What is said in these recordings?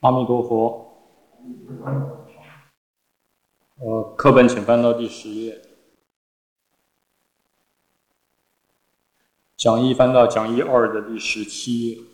阿弥陀佛。课本请翻到第10页，讲义翻到讲义2的第17页。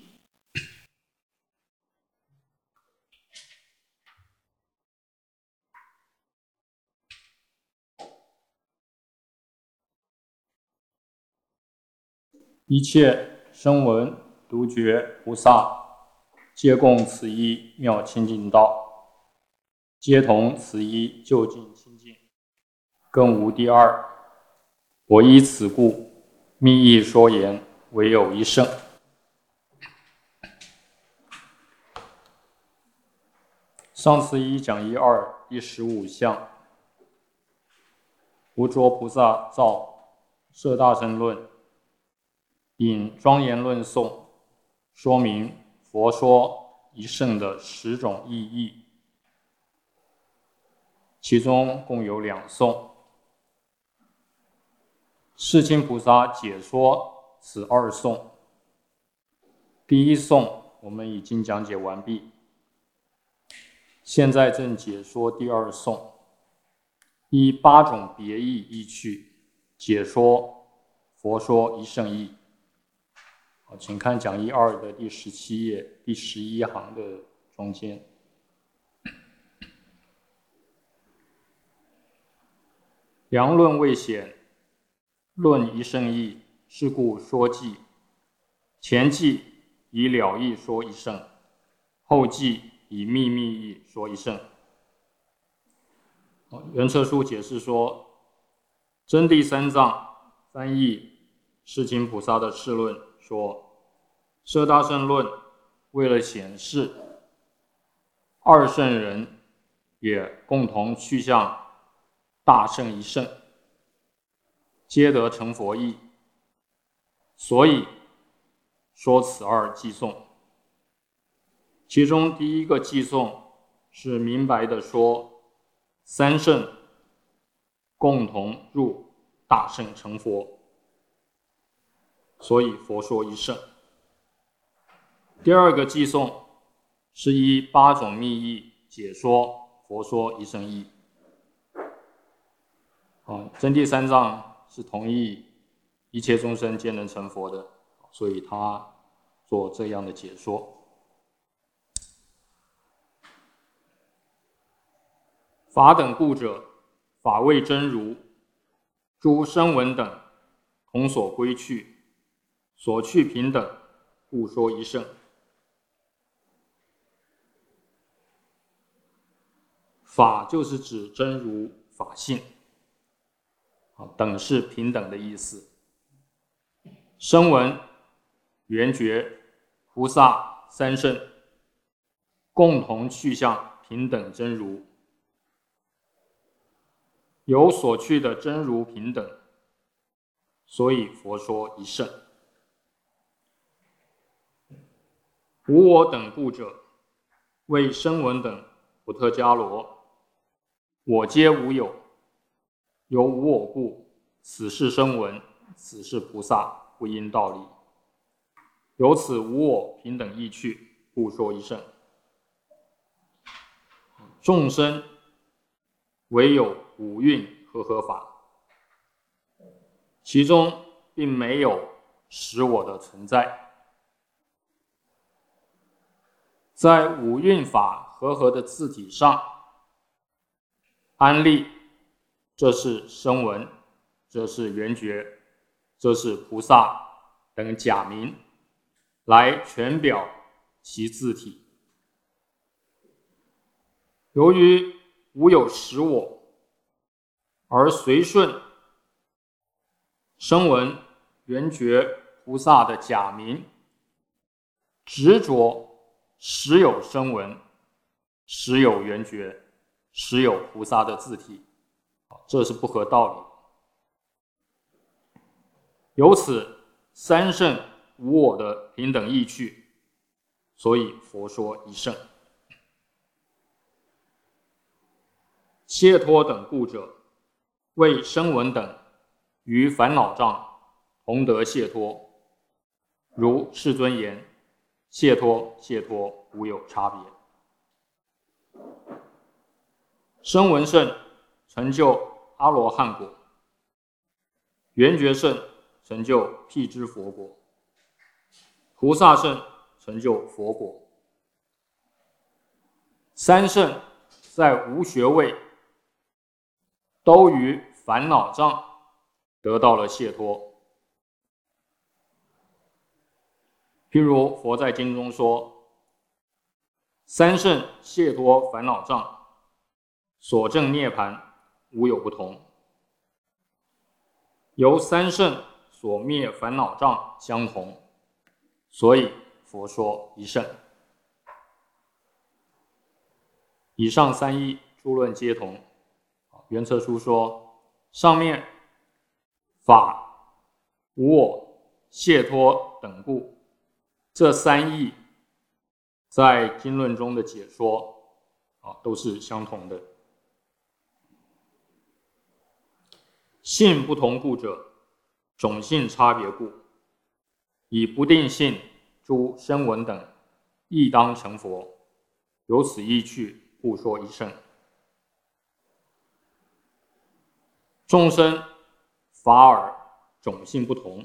一切声闻独觉菩萨，皆共此一妙清净道，皆同此一究竟清净，更无第二。我依此故，密意说言，唯有一圣。上次依讲义2第15项，无着菩萨造摄大乘论，引庄严论颂，说明佛说一圣的10种意义，其中共有2颂。世亲菩萨解说此2颂，第1颂我们已经讲解完毕，现在正解说第2颂，依8种别义依趣解说佛说一圣义。请看讲义2的第17页第11行的中间。良论未显，论一圣义，是故说记。前记以了义说一圣，后记以秘密义说一圣。圆彻书解释说，真谛三藏翻译世亲菩萨的释论说，摄大乘论为了显示2圣人也共同趋向大圣一圣，皆得成佛意，所以说此2偈颂。其中第1个偈颂是明白的说3圣共同入大圣成佛，所以佛说一圣。第2个偈颂是依8种密意解说佛说一圣义。真谛三藏是同意一切众生皆能成佛的，所以他做这样的解说。法等故者，法味真如，诸声闻等同所归去，所去平等，故说一圣。法就是指真如法性，等是平等的意思。声闻、缘觉、菩萨3圣共同去向平等真如，有所去的真如平等，所以佛说一圣。无我等故者，为声闻等普特伽罗，我皆无有，由无我故，此是声闻，此是菩萨，不因道理。由此无我平等意趣，故说一圣。众生唯有五蕴和法，其中并没有实我的存在。在五蕴法和的字体上安立，这是声闻，这是缘觉，这是菩萨等假名，来全表其字体。由于无有实我，而随顺声闻、缘觉、菩萨的假名，执着实有声闻，实有缘觉，实有菩萨的字体，这是不合道理。由此3圣无我的平等意趣，所以佛说一圣。解脱等故者，为声闻等于烦恼障同得解脱，如世尊言，解脱无有差别。 声闻圣成就阿罗汉果，缘觉圣成就辟支佛果，菩萨圣成就佛果。三圣在无学位都于烦恼障得到了解脱。譬如佛在经中说，三圣解脱烦恼障，所证涅槃无有不同，由三圣所灭烦恼障相同，所以佛说一圣。以上三义诸论皆同。圆彻书说，上面法、无我、解脱等故，这三义在经论中的解说都是相同的。性不同故者，种性差别故，以不定性诸声闻等亦当成佛，由此意趣，故说一圣。众生法尔种性不同，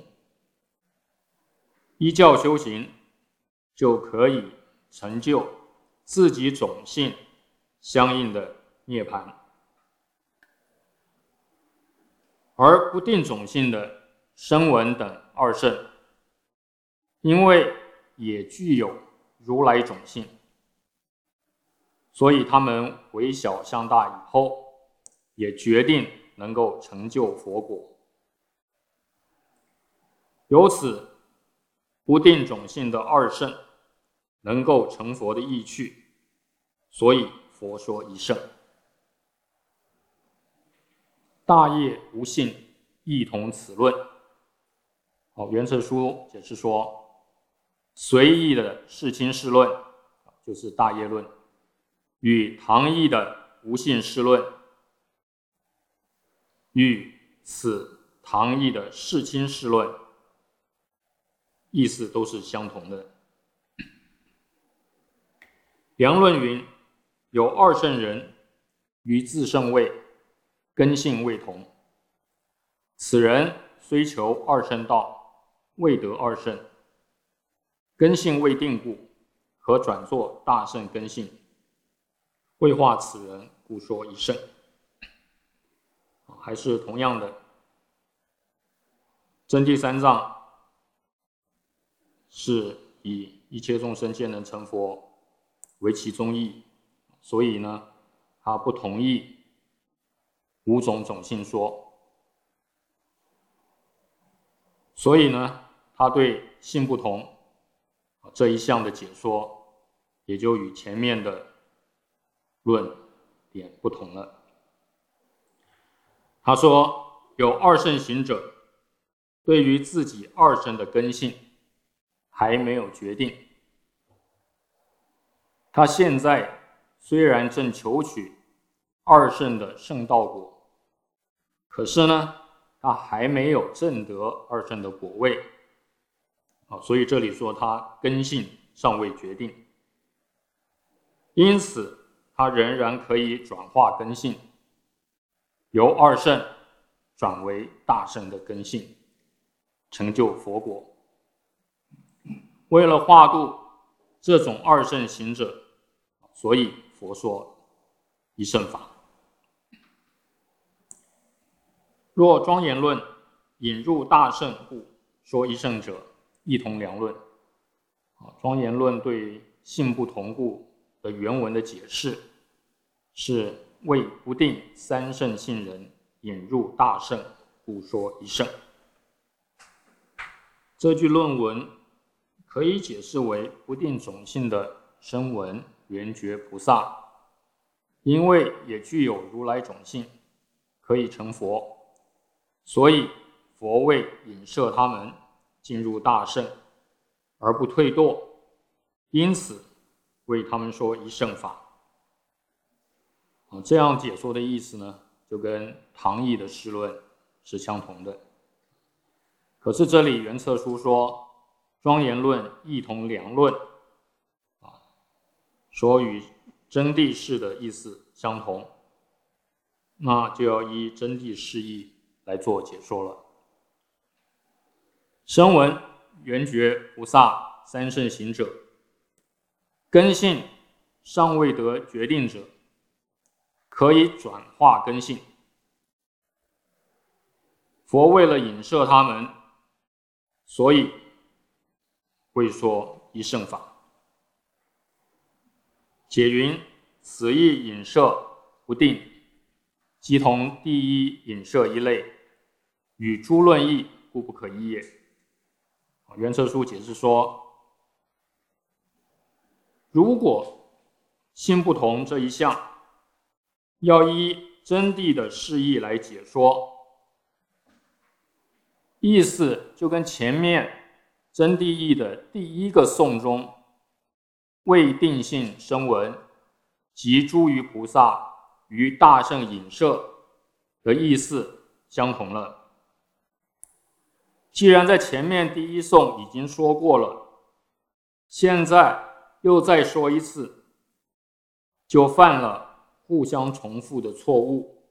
依教修行就可以成就自己种性相应的涅槃，而不定种性的声闻等二圣，因为也具有如来种性，所以他们回小向大以后，也决定能够成就佛果。由此，不定种性的二圣能够成佛的意趣，所以佛说一圣。大业无性亦同此论。圆彻书解释说，随意的世亲世论就是大业论，与唐义的无性世论，与此唐义的世亲世论意思都是相同的。梁论云，有二圣人于自圣位根性未同，此人虽求二圣道，未得二圣，根性未定故，可转作大圣根性，未化此人，故说一圣。还是同样的，真谛三藏是以一切众生皆能成佛为其宗义，所以呢，他不同意五种种性说，所以呢，他对性不同这一项的解说，也就与前面的论点不同了。他说，有二圣行者对于自己二圣的根性还没有决定，他现在虽然正求取二圣的圣道果，可是呢，他还没有证得二圣的果位，所以这里说他根性尚未决定，因此他仍然可以转化根性，由二圣转为大圣的根性，成就佛果。为了化度这种二圣行者，所以佛说一圣法。若庄严论引入大圣故说一圣者，亦同良论。庄严论对性不同故的原文的解释是为不定三圣性人引入大圣，故说一圣。这句论文可以解释为不定种性的声闻缘觉菩萨，因为也具有如来种性，可以成佛，所以佛为引摄他们进入大圣而不退堕，因此为他们说一圣法。这样解说的意思呢，就跟唐义的释论是相同的。可是这里圆彻书说庄严论亦同良论，说与真谛释的意思相同， 那就要依真谛释义来做解说了。声闻、缘觉、菩萨三圣行者，根性尚未得决定者，可以转化根性。佛为了引摄他们，所以会说一乘法。解云：此义引摄不定，即同第一引摄一类，与诸论义，故不可依也。圆车书解释说，如果性不同这一项要依真谛的释义来解说，意思就跟前面真谛义的第一个颂中未定性声闻及诸于菩萨于大圣引摄的意思相同了。既然在前面第一颂已经说过了，现在又再说一次，就犯了互相重复的错误，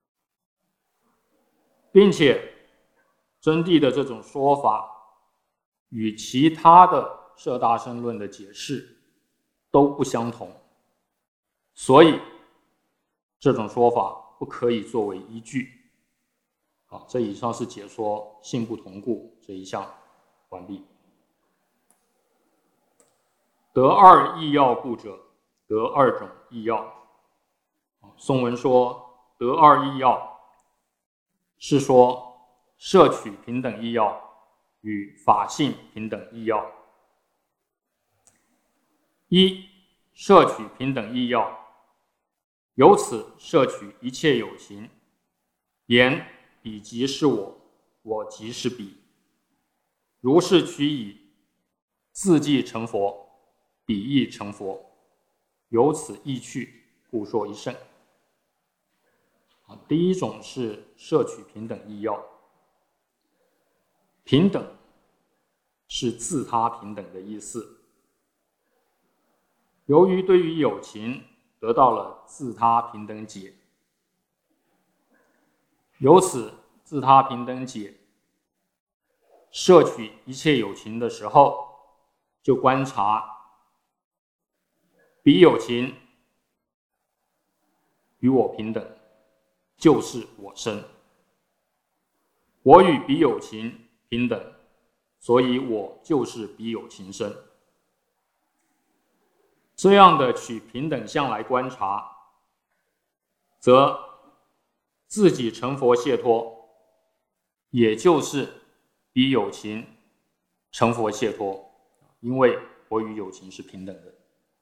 并且真谛的这种说法与其他的摄大乘论的解释都不相同，所以这种说法不可以作为依据。这以上是解说性不同故这一项完毕。得二义要故者，得二种义要。颂文说得二义要，是说摄取平等义要与法性平等义要。一、摄取平等义要，由此摄取一切有情，言彼即是我，我即是彼。如是取以自即成佛，彼亦成佛，由此意趣，故说一乘。第一种是摄取平等义要，平等是自他平等的意思。由于对于有情得到了自他平等解，由此自他平等解摄取一切有情的时候，就观察彼有情与我平等，就是我生。我与彼有情平等，所以我就是彼有情生。这样的取平等相来观察，则自己成佛解脱，也就是彼有情成佛解脱，因为我与有情是平等的。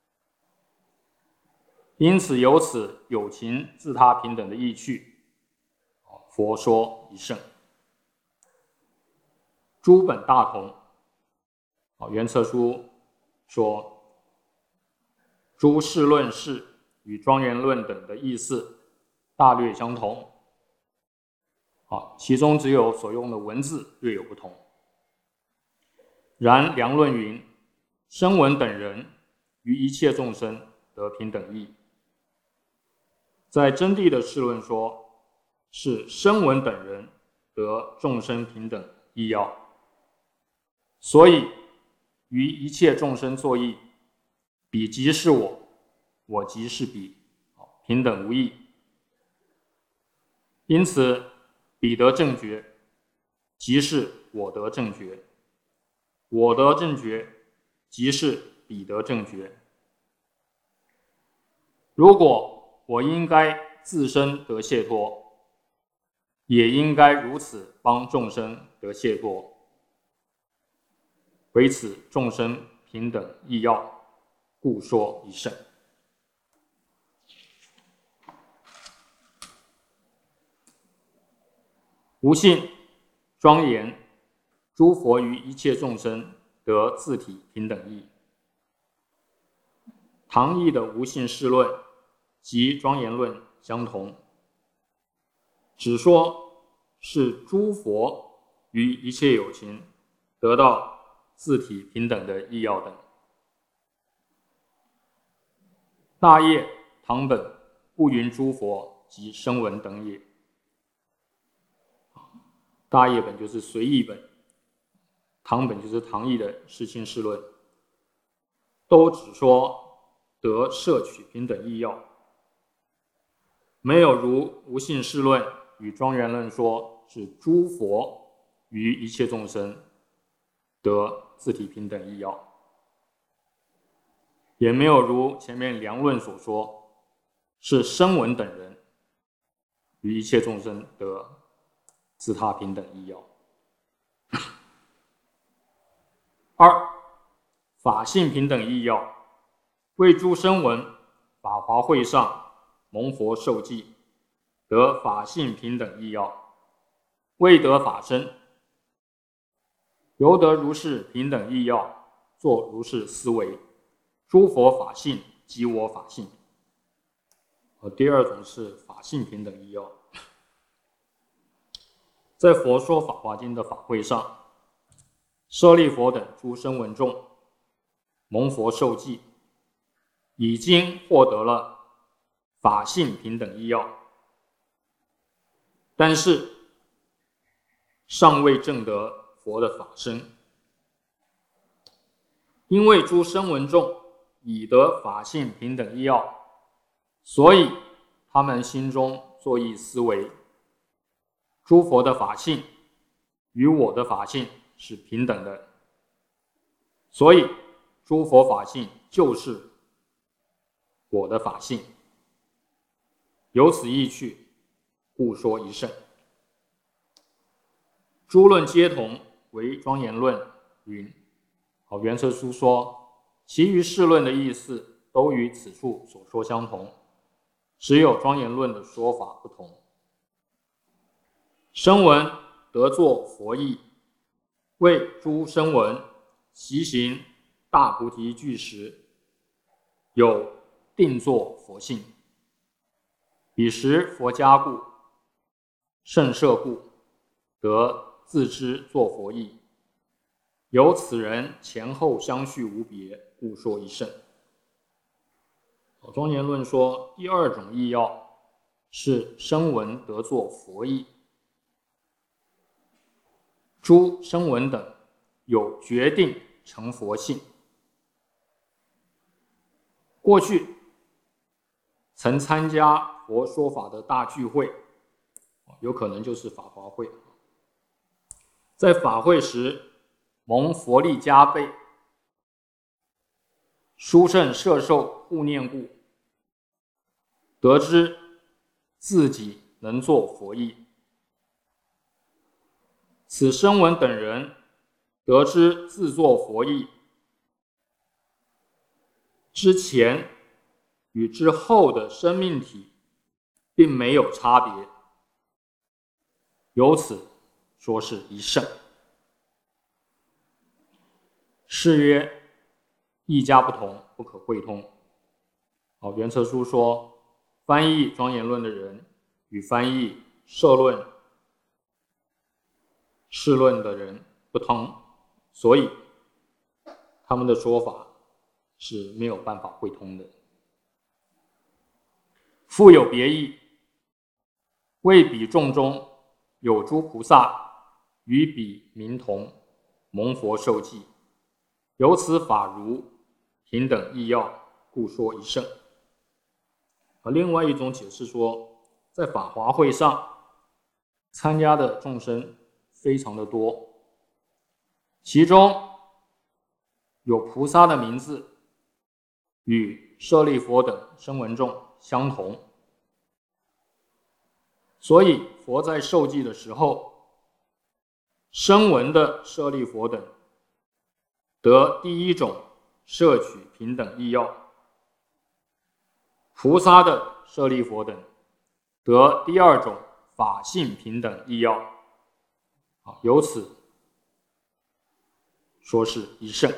因此由此有情自他平等的意趣，佛说一乘。诸本大同。圆策书说，诸释论释与庄严论等的意思大略相同，其中只有所用的文字略有不同。然良论云：声闻等人于一切众生得平等义。在真谛的释论说，是声闻等人得众生平等义要，所以于一切众生作义，彼即是我，我即是彼，平等无异。因此彼得正觉，即是我得正觉；我得正觉，即是彼得正觉。如果我应该自身得解脱，也应该如此帮众生得解脱，为此众生平等义要，故说一乘。无性庄严，诸佛于一切众生得自体平等义。唐译的无性释论及庄严论相同，只说是诸佛于一切有情得到自体平等的义要等。大业唐本不云诸佛及声闻等也。大业本就是随意本，堂本就是堂义的世亲释论，都只说得摄取平等义要，没有如无性释论与庄严论说是诸佛于一切众生得自体平等义要，也没有如前面梁论所说是声闻等人于一切众生得自他平等义要。二、法性平等义要，为诸声闻法华会上蒙佛受记，得法性平等义要，未得法身，由得如是平等义要，作如是思维，诸佛法性即我法性。第二种是法性平等义要，在佛说法华经的法会上，舍利弗等诸声闻众蒙佛受记，已经获得了法性平等义要，但是尚未证得佛的法身。因为诸声闻众已得法性平等义要，所以他们心中作意思维，诸佛的法性与我的法性是平等的，所以诸佛法性就是我的法性，由此意趣，故说一乘。诸论皆同，为庄严论云。圆车书说，其余释论的意思都与此处所说相同，只有庄严论的说法不同。声闻得作佛意，为诸声闻习行大菩提具时，有定作佛性。彼时佛家故，甚摄故，得自知作佛意。由此人前后相续无别，故说一乘。庄严论说，第二种义要是声闻得作佛意，诸声闻等有决定成佛性。过去曾参加佛说法的大聚会，有可能就是法华会，在法会时蒙佛力加倍，殊胜摄受护念故，得知自己能作佛意。此声闻等人得知自作佛意之前与之后的生命体并没有差别，由此说是一乘。是曰，义家不同，不可会通。圆车书说，翻译庄严论的人与翻译摄论释论的人不同，所以他们的说法是没有办法会通的。复有别意，为彼众中有诸菩萨与彼名同，蒙佛受记，由此法如平等义要，故说一乘。另外一种解释说，在法华会上参加的众生非常的多，其中有菩萨的名字与舍利弗等声闻众相同，所以佛在受记的时候，声闻的舍利弗等得第一种摄取平等义要，菩萨的舍利弗等得第二种法性平等义要，由此说是一乘。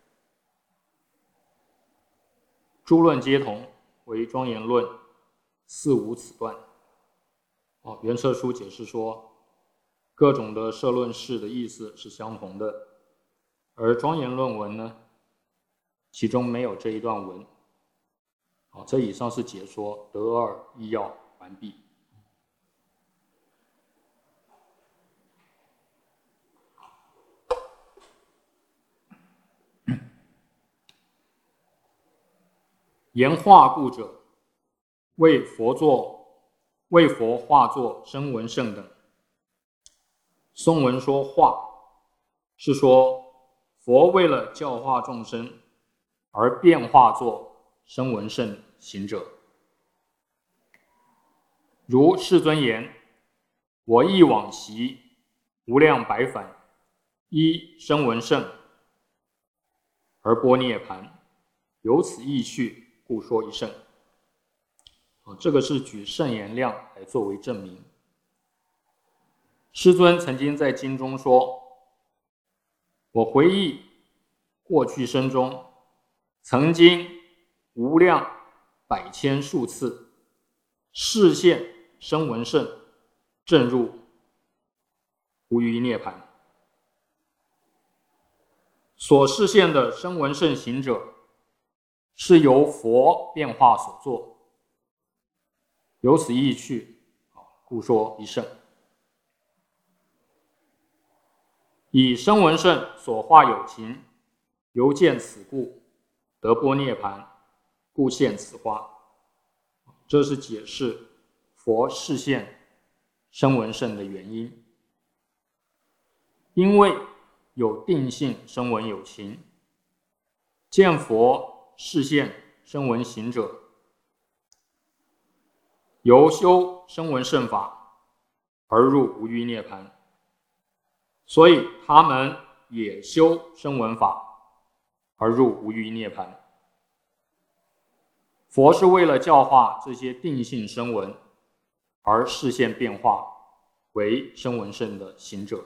诸论皆同，为庄严论，四无此断。圆摄书解释说，各种的摄论释的意思是相同的，而庄严论文呢，其中没有这一段文。这以上是解说得二义要完毕。 言化故者，为佛化作声闻圣等。颂文说化，是说佛为了教化众生而变化作声闻圣行者。如世尊言：我忆往昔无量百返，依声闻圣而般涅槃，由此意趣，故说一圣。这个是举圣言量来作为证明。师尊曾经在经中说：我回忆过去生中，曾经无量百千数次示现声闻圣证入无余涅槃。所示现的声闻圣行者是由佛变化所作，由此意趣，故说一圣。以声闻圣所化有情，由见此故，得般涅槃，故现此化。这是解释佛示现声闻圣的原因。因为有定性声闻有情，见佛示现声闻行者，由修声闻圣法而入无余涅槃，所以他们也修声闻法而入无余涅槃。佛是为了教化这些定性声闻而示现变化为声闻圣的行者。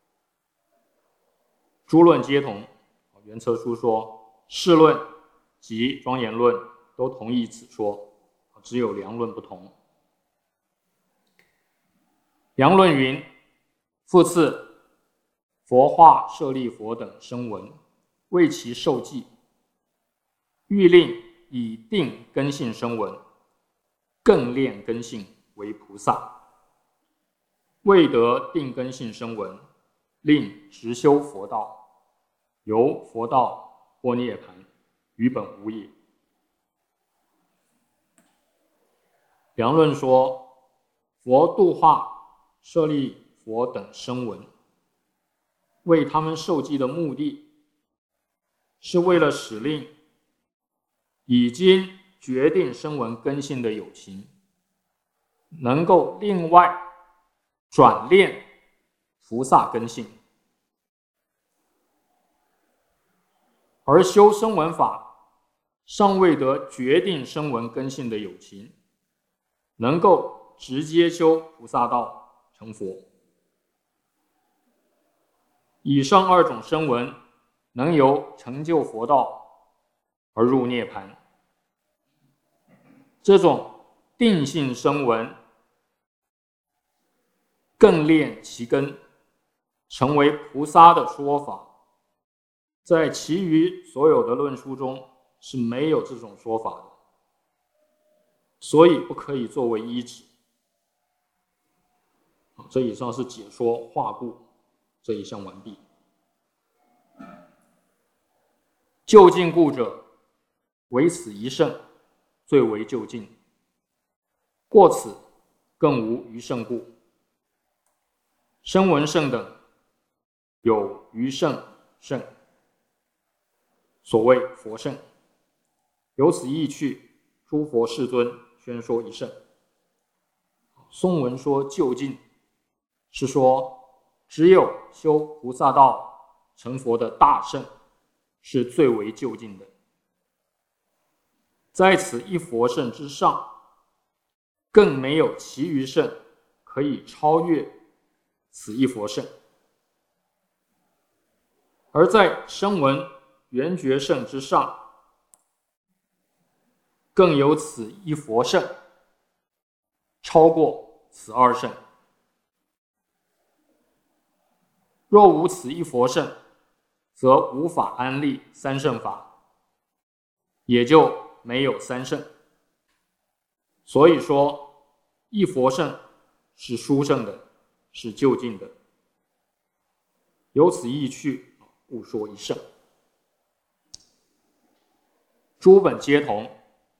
诸论皆同，圆车书说释论及庄严论都同意此说，只有梁论不同。梁论云：复次，佛化舍利佛等声闻，为其受记，欲令以定根性声闻更练根性为菩萨，未得定根性声闻，令实修佛道，由佛道般涅槃，于本无也。梁论说，佛度化舍利佛等声闻，为他们受记的目的，是为了使令已经决定声闻根性的有情，能够另外转练菩萨根性，而修声闻法尚未得决定声闻根性的有情，能够直接修菩萨道成佛。以上二种声闻能由成就佛道而入涅槃。这种定性声闻更练其根，成为菩萨的说法，在其余所有的论述中是没有这种说法的，所以不可以作为依止。这以上是解说化故这一项完毕。就近故者，唯此一圣，最为就近，过此更无余圣故。声闻圣等有余圣圣，所谓佛圣，由此意趣，诸佛世尊宣说一圣。颂文说就近，是说只有修菩萨道成佛的大圣是最为就近的，在此一佛圣之上，更没有其余圣可以超越此一佛圣。而在声闻缘觉圣之上，更有此一佛圣超过此二圣。若无此一佛圣，则无法安立三圣法，也就没有三圣。所以说，一佛圣是殊胜的，是就近的。由此意趣，故说一圣。诸本皆同，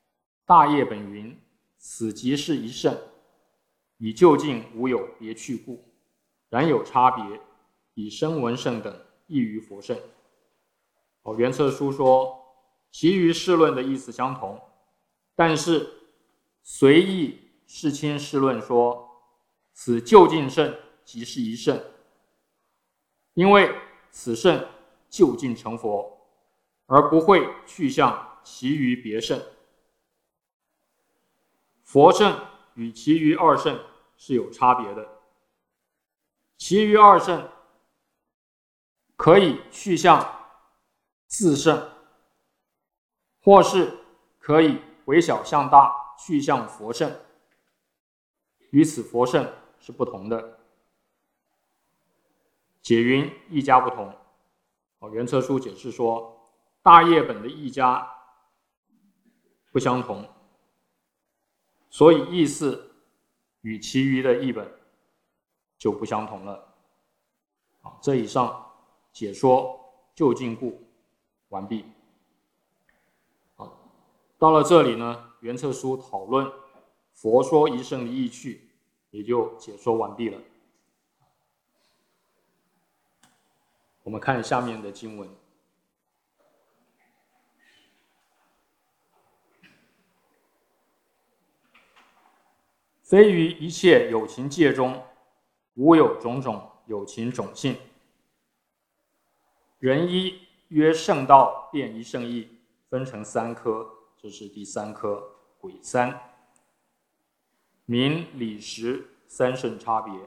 大业本云：此即是一圣，以究竟无有别去故。然有差别，以声闻圣等异于佛圣。原策书说，其余释论的意思相同，但是随意释亲释论说，此究竟圣即是一圣，因为此圣究竟成佛，而不会去向其余别圣。佛圣与其余二圣是有差别的，其余二圣可以去向自圣，或是可以微小向大去向佛圣，与此佛圣是不同的。解云一家不同，原策书解释说，大业本的一家不相同，所以意思与其余的译本就不相同了。这以上解说究竟故完毕。到了这里呢，原策书讨论佛说一圣的意趣也就解说完毕了。我们看下面的经文。非于一切有情界中，无有种种有情种性。人一曰圣道辩一圣义，分成三科，这是第三科，癸三。明理实三圣差别。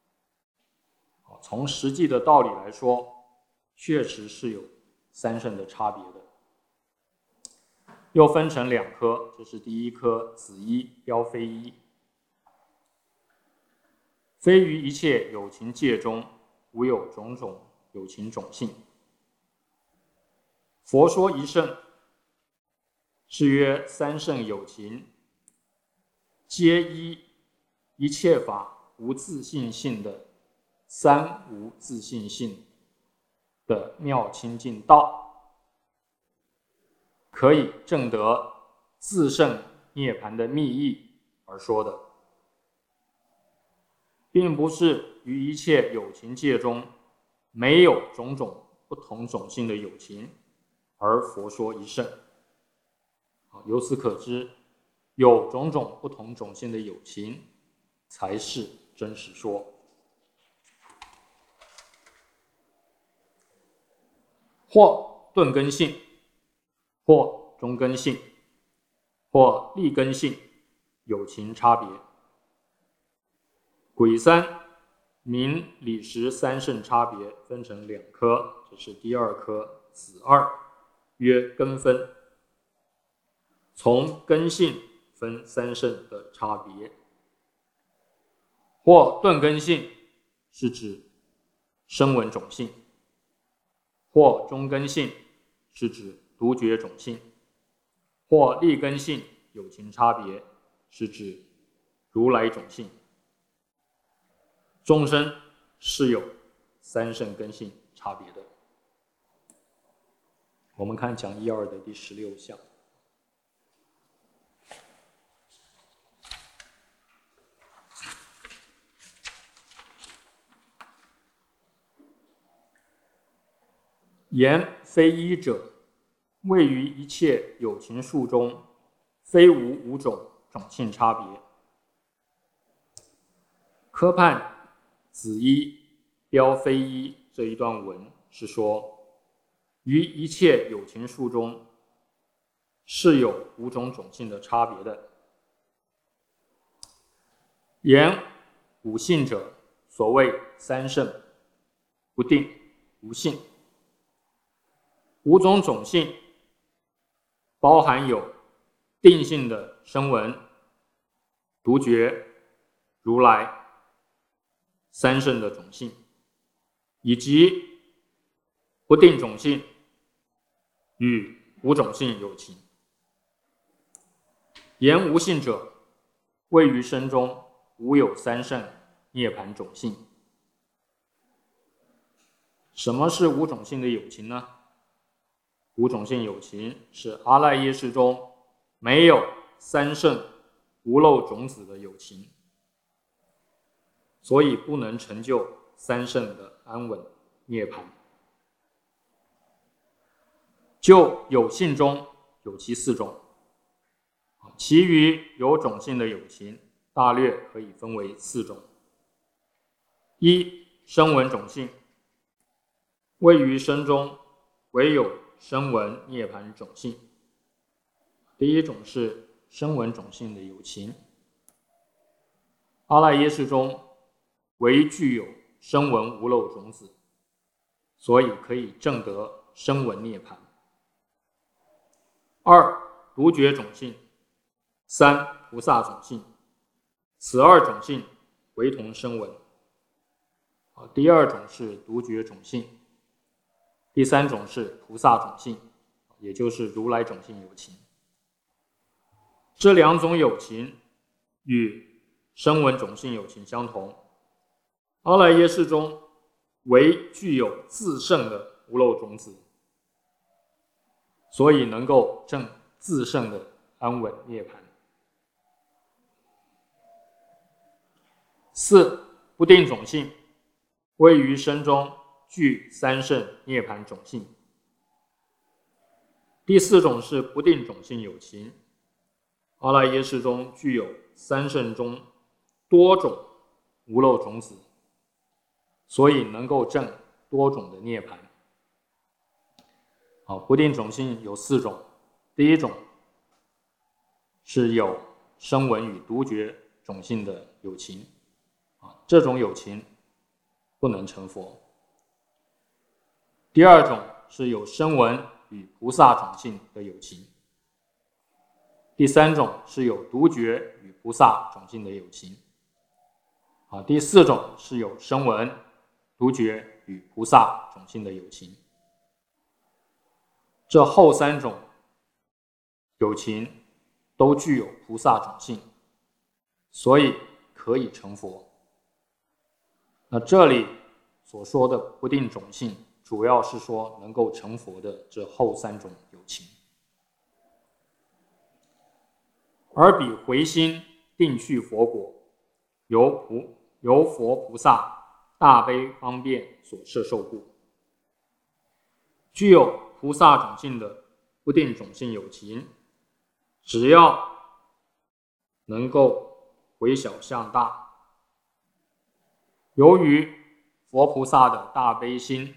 从实际的道理来说，确实是有三圣的差别的。又分成两科，这是第一科，子一标非一。非于一切有情界中，无有种种有情种性。佛说一圣，是曰三圣有情，皆依一切法无自性性的三无自性性的妙清净道，可以证得自圣涅槃的密意而说的，并不是于一切有情界中没有种种不同种性的有情而佛说一圣。由此可知，有种种不同种性的有情才是真实说。或顿根性，或中根性，或立根性，有情差别。癸三明理实三圣差别分成两科，这是第二科，子二，曰根分。从根性分三圣的差别。或顿根性是指声闻种性，或中根性是指独觉种性，或立根性有情差别是指如来种性。众生是有三圣根性差别的。我们看讲义二的第16项。言非一者，谓于一切有情数中，非无五种种性差别。科判子一标非一这一段文是说，于一切有情数中是有五种种性的差别的。言五性者，所谓三圣，不定无性。五种种性包含有定性的声闻、独觉、如来三圣的种性，以及不定种性与无种性有情。言无性者，谓于身中无有三圣涅槃种性。什么是无种性的有情呢？无种性有情是阿赖耶识中没有三圣无漏种子的有情，所以不能成就三圣的安稳涅槃。就有性中有其4种，其余有种性的有情大略可以分为4种。一、声闻种性，位于声中唯有声闻涅槃种性。第一种是声闻种性的有情，阿赖耶识中唯具有声闻无漏种子，所以可以证得声闻涅槃。2、独觉种性。3、菩萨种性。此2种性唯同声闻。第2种是独觉种性，第3种是菩萨种性，也就是如来种性有情。这2种有情与声闻种性有情相同，阿赖耶识中唯具有自圣的无漏种子，所以能够证自圣的安稳涅槃。4、不定种性，位于声中具三圣涅槃种性。第4种是不定种性有情，阿赖耶识中具有三圣中多种无漏种子，所以能够证多种的涅槃。不定种性有4种，第一种是有声闻与独觉种性的有情，这种有情不能成佛。第2种是有声闻与菩萨种性的有情。第3种是有独觉与菩萨种性的有情。第4种是有声闻、独觉与菩萨种性的有情。这后3种有情都具有菩萨种性，所以可以成佛。那这里所说的不定种性，主要是说能够成佛的这后3种有情。而彼回心定去佛果，由佛菩萨大悲方便所摄受故。具有菩萨种性的不定种性有情，只要能够回小向大，由于佛菩萨的大悲心，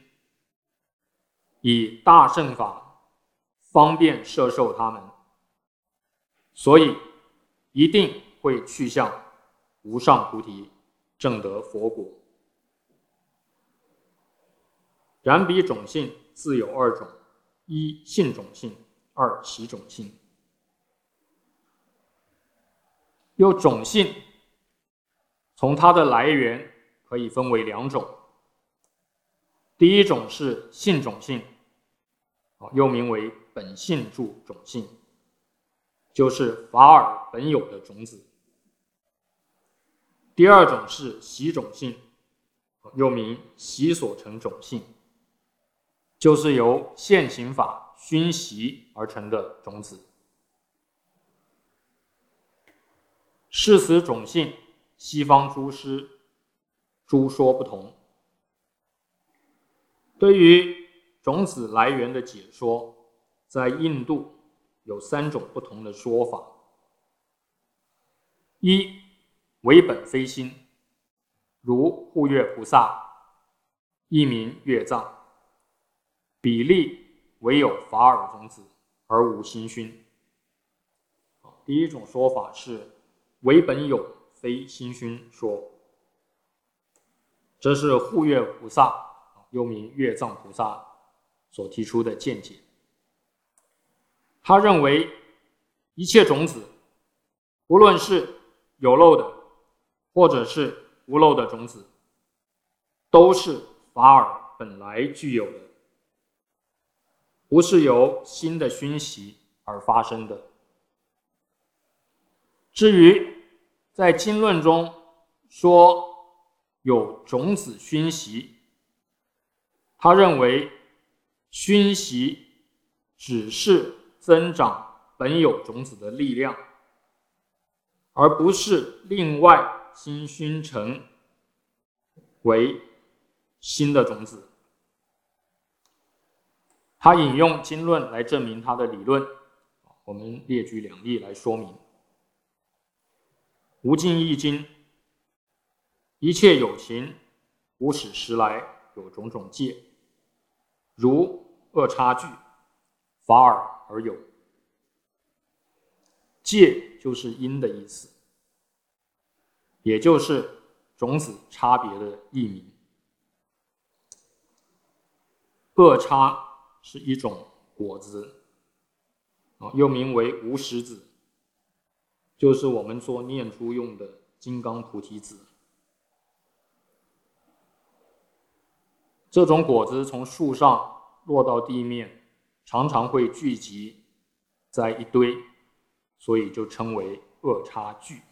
以大乘法方便摄受他们，所以一定会去向无上菩提，证得佛果。然彼种性自有2种，一性种性，2习种性。有种性，从它的来源可以分为2种。第一种是性种性，又名为本性住种性，就是法尔本有的种子。第2种是习种性，又名习所成种性，就是由现行法熏习而成的种子。是此种性，西方诸师诸说不同。对于种子来源的解说，在印度有3种不同的说法。一、为本非心，如护月菩萨，亦名月藏，比例唯有法尔种子，而无心熏。第一种说法是为本有非心熏说，这是护月菩萨又名月藏菩萨所提出的见解。他认为一切种子，无论是有漏的或者是无漏的种子，都是法尔本来具有的，不是由心的熏习而发生的。至于在经论中说有种子熏习，他认为熏习只是增长本有种子的力量， 而不是另外新熏成为新的种子。他引用经论来证明他的理论，我们列举2例来说明。无尽意经，一切有情，无始时来有种种界，如恶差距，法尔而有。界就是因的意思，也就是种子差别的译名。恶差是一种果子，又名为无始子，就是我们做念珠用的金刚菩提子。这种果子从树上落到地面，常常会聚集在一堆，所以就称为恶差聚。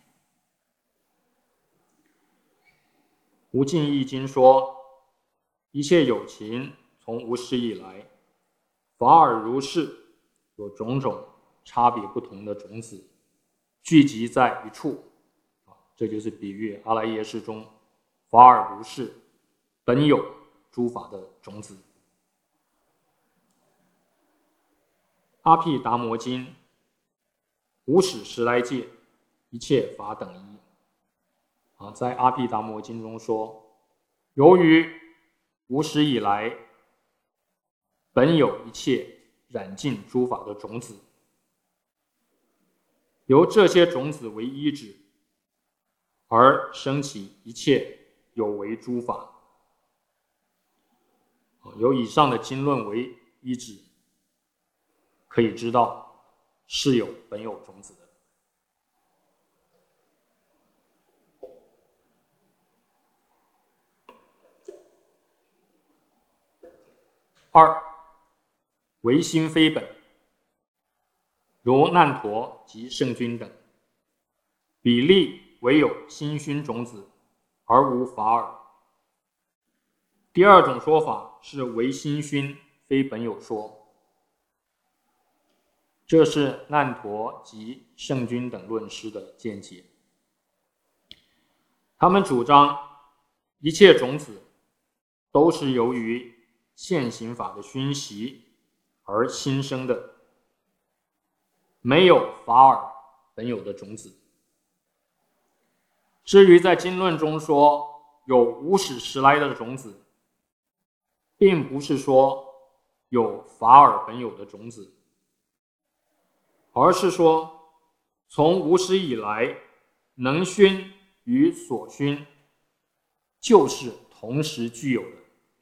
无尽意经说，一切有情从无始以来，法尔如是，有种种差别不同的种子聚集在一处，这就是比喻阿赖耶识中法尔如是本有诸法的种子。阿毗达摩经，无始时来界，一切法等一。在阿毗达摩经中说，由于无始以来本有一切染尽诸法的种子，由这些种子为依止，而生起一切有为诸法。由以上的经论为依止，可以知道是有本有种子的。2，唯心非本，如难陀及圣君等，比例唯有心熏种子，而无法尔。第2种说法是唯心熏非本有说，这是难陀及圣君等论师的见解。他们主张一切种子都是由于现行法的熏习而新生的，没有法尔本有的种子。至于在经论中说有无始时来的种子，并不是说有法尔本有的种子，而是说从无始以来能熏与所熏就是同时具有的。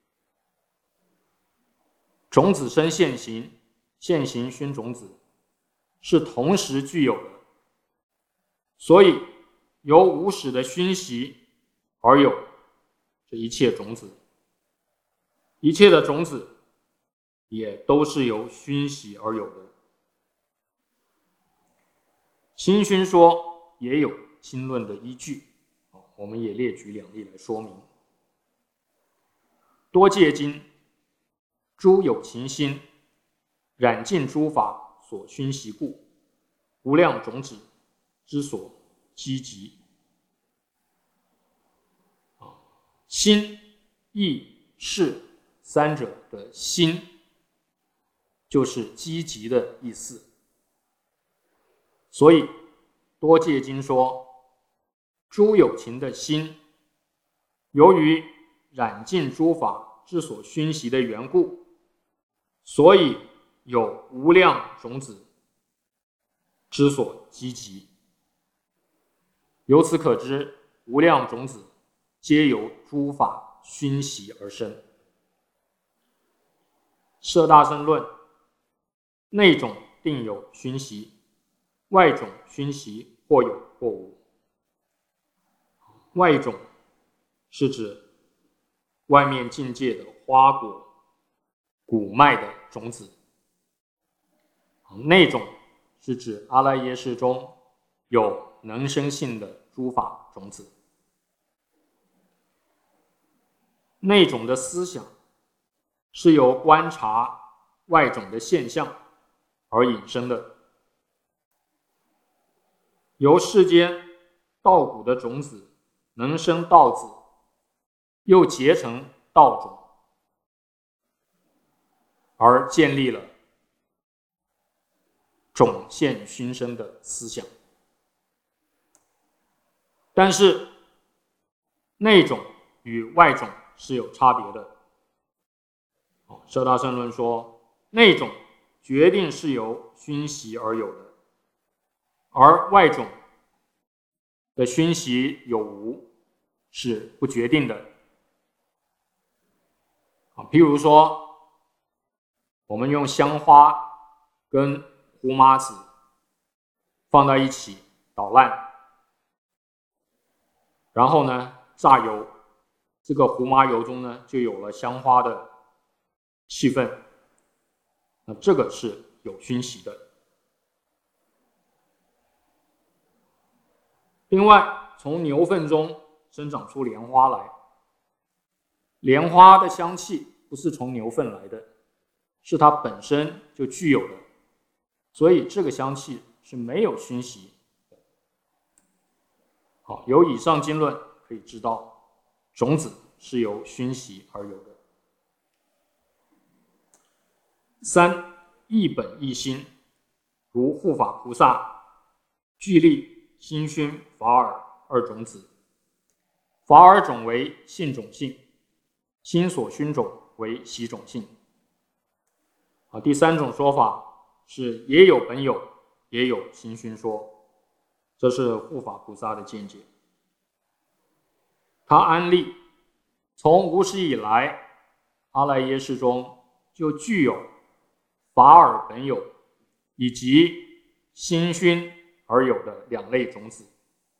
种子生现行，现行熏种子是同时具有的，所以由无始的熏习而有这一切种子，一切的种子也都是由熏习而有的。心熏说也有经论的依据，我们也列举2例来说明。多戒经，诸有情心，染尽诸法所熏习故，无量种子之所积集。心、意、识3者的心，就是积集的意思。所以多戒经说，诸有情的心，由于染尽诸法之所熏习的缘故，所以有无量种子之所积集。由此可知，无量种子皆由诸法熏习而生。摄大乘论，内种定有熏习，外种熏习或有或无。外种是指外面境界的花果、谷麦的种子，内种是指阿赖耶识中有能生性的诸法种子。内种的思想是由观察外种的现象而引生的，由世间稻谷的种子能生稻子，又结成稻种，而建立了种现熏生的思想。但是内种与外种是有差别的。舍大圣论说，内种决定是由熏习而有的，而外种的熏习有无是不决定的。譬如说，我们用香花跟胡麻子放在一起捣烂，然后呢榨油，这个胡麻油中呢就有了香花的气氛，那这个是有熏习的。另外，从牛粪中生长出莲花来，莲花的香气不是从牛粪来的，是它本身就具有的，所以这个香气是没有熏习。好，由以上经论可以知道，种子是由熏习而有的。三，一本一心，如护法菩萨具立心熏法尔二种子，法尔种为性种性，心所熏种为习种性。第三种说法是也有本有，也有心熏说，这是护法菩萨的见解。他安立从无始以来，阿赖耶识中就具有法尔本有以及心熏而有的两类种子。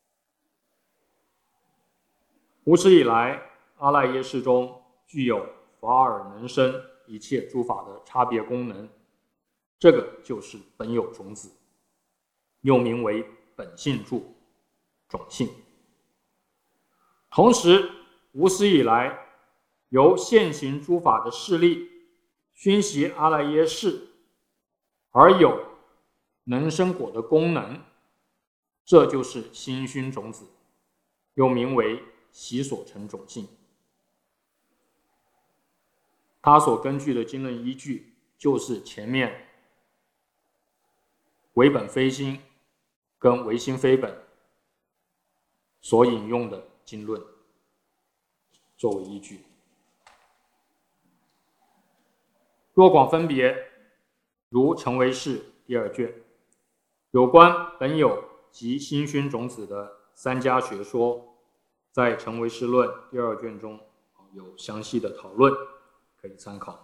无始以来，阿赖耶识中具有法尔能生一切诸法的差别功能，这个就是本有种子，又名为本性住种性。同时，无始以来由现行诸法的势力熏习阿赖耶识而有能生果的功能，这就是心熏种子，又名为习所成种性。他所根据的经论依据就是前面唯本非心跟唯心非本所引用的经论作为依据。若广分别，如成唯识第二卷，有关本有及心熏种子的三家学说，在成唯识论第二卷中有详细的讨论，可以参考。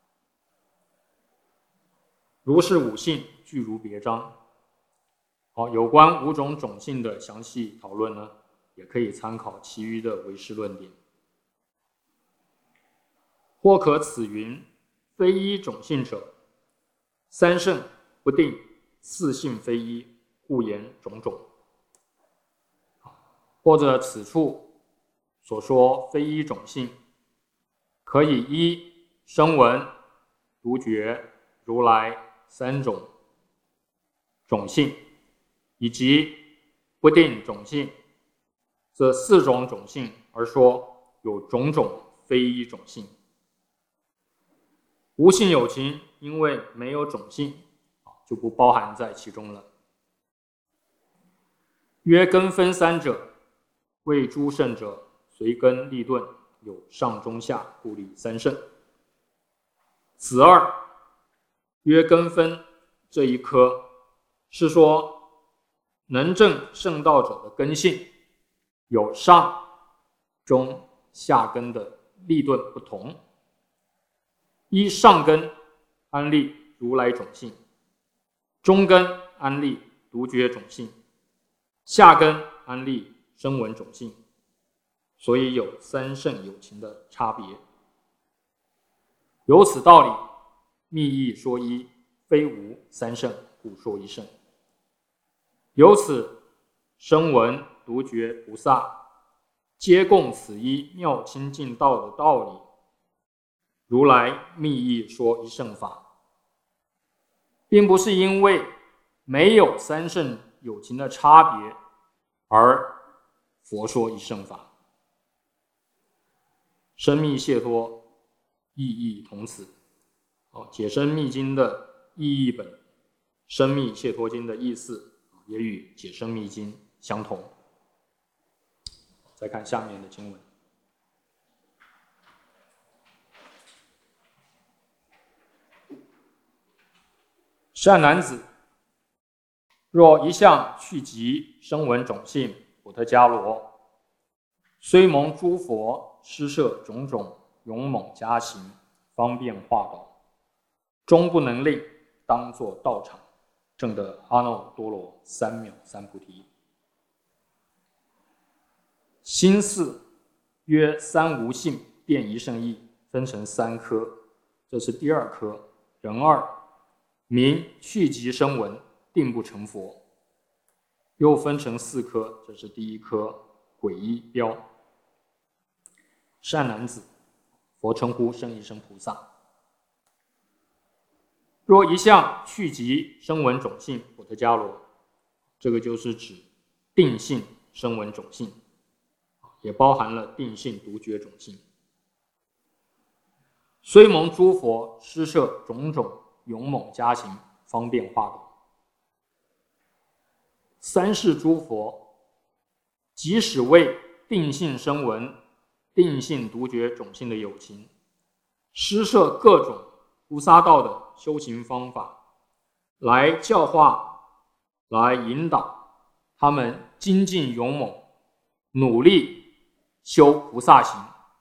如是五性具如别章。有关五种种性的详细讨论呢，也可以参考其余的唯识论点。或可此云：非一种性者，三圣不定，四性非一，故言种种。或者此处所说非一种性，可以依声闻、独觉、如来三种种性，以及不定种性这四种种性而说有种种非一种性。无性有情因为没有种性，就不包含在其中了。曰根分三者，为诸圣者随根立顿，有上中下，故立三圣。此二曰根分这一科，是说能证圣道者的根性有上中下根的立顿不同。依上根安立如来种性，中根安立独觉种性，下根安立声闻种性，所以有三圣有情的差别。由此道理，密意说一，非无三圣，故说一圣。由此，声闻、独觉、菩萨皆共此一妙清净道的道理。如来密意说一圣法，并不是因为没有三圣有情的差别而佛说一乘法。生密解脱意义同此。解深密经的意义本生密解脱经的意思也与解深密经相同。再看下面的经文。善男子，若一向去疾声闻种性补特伽罗，虽蒙诸佛施设种种勇猛加行，方便化导，终不能令当作道场，证得阿耨多罗三藐三菩提。心四曰三无性变一圣意，分成三科，这是第二科。人二名去疾声闻，定不成佛，又分成四科，这是第一科。鬼一标善男子，佛称呼胜一生菩萨。若一向去疾声闻种性补特伽罗，这个就是指定性声闻种性，也包含了定性独觉种性。虽蒙诸佛施设种种勇猛加行，方便化导。三世诸佛即使为定性声闻、定性独觉种性的有情施设各种菩萨道的修行方法，来教化、来引导他们精进勇猛，努力修菩萨行，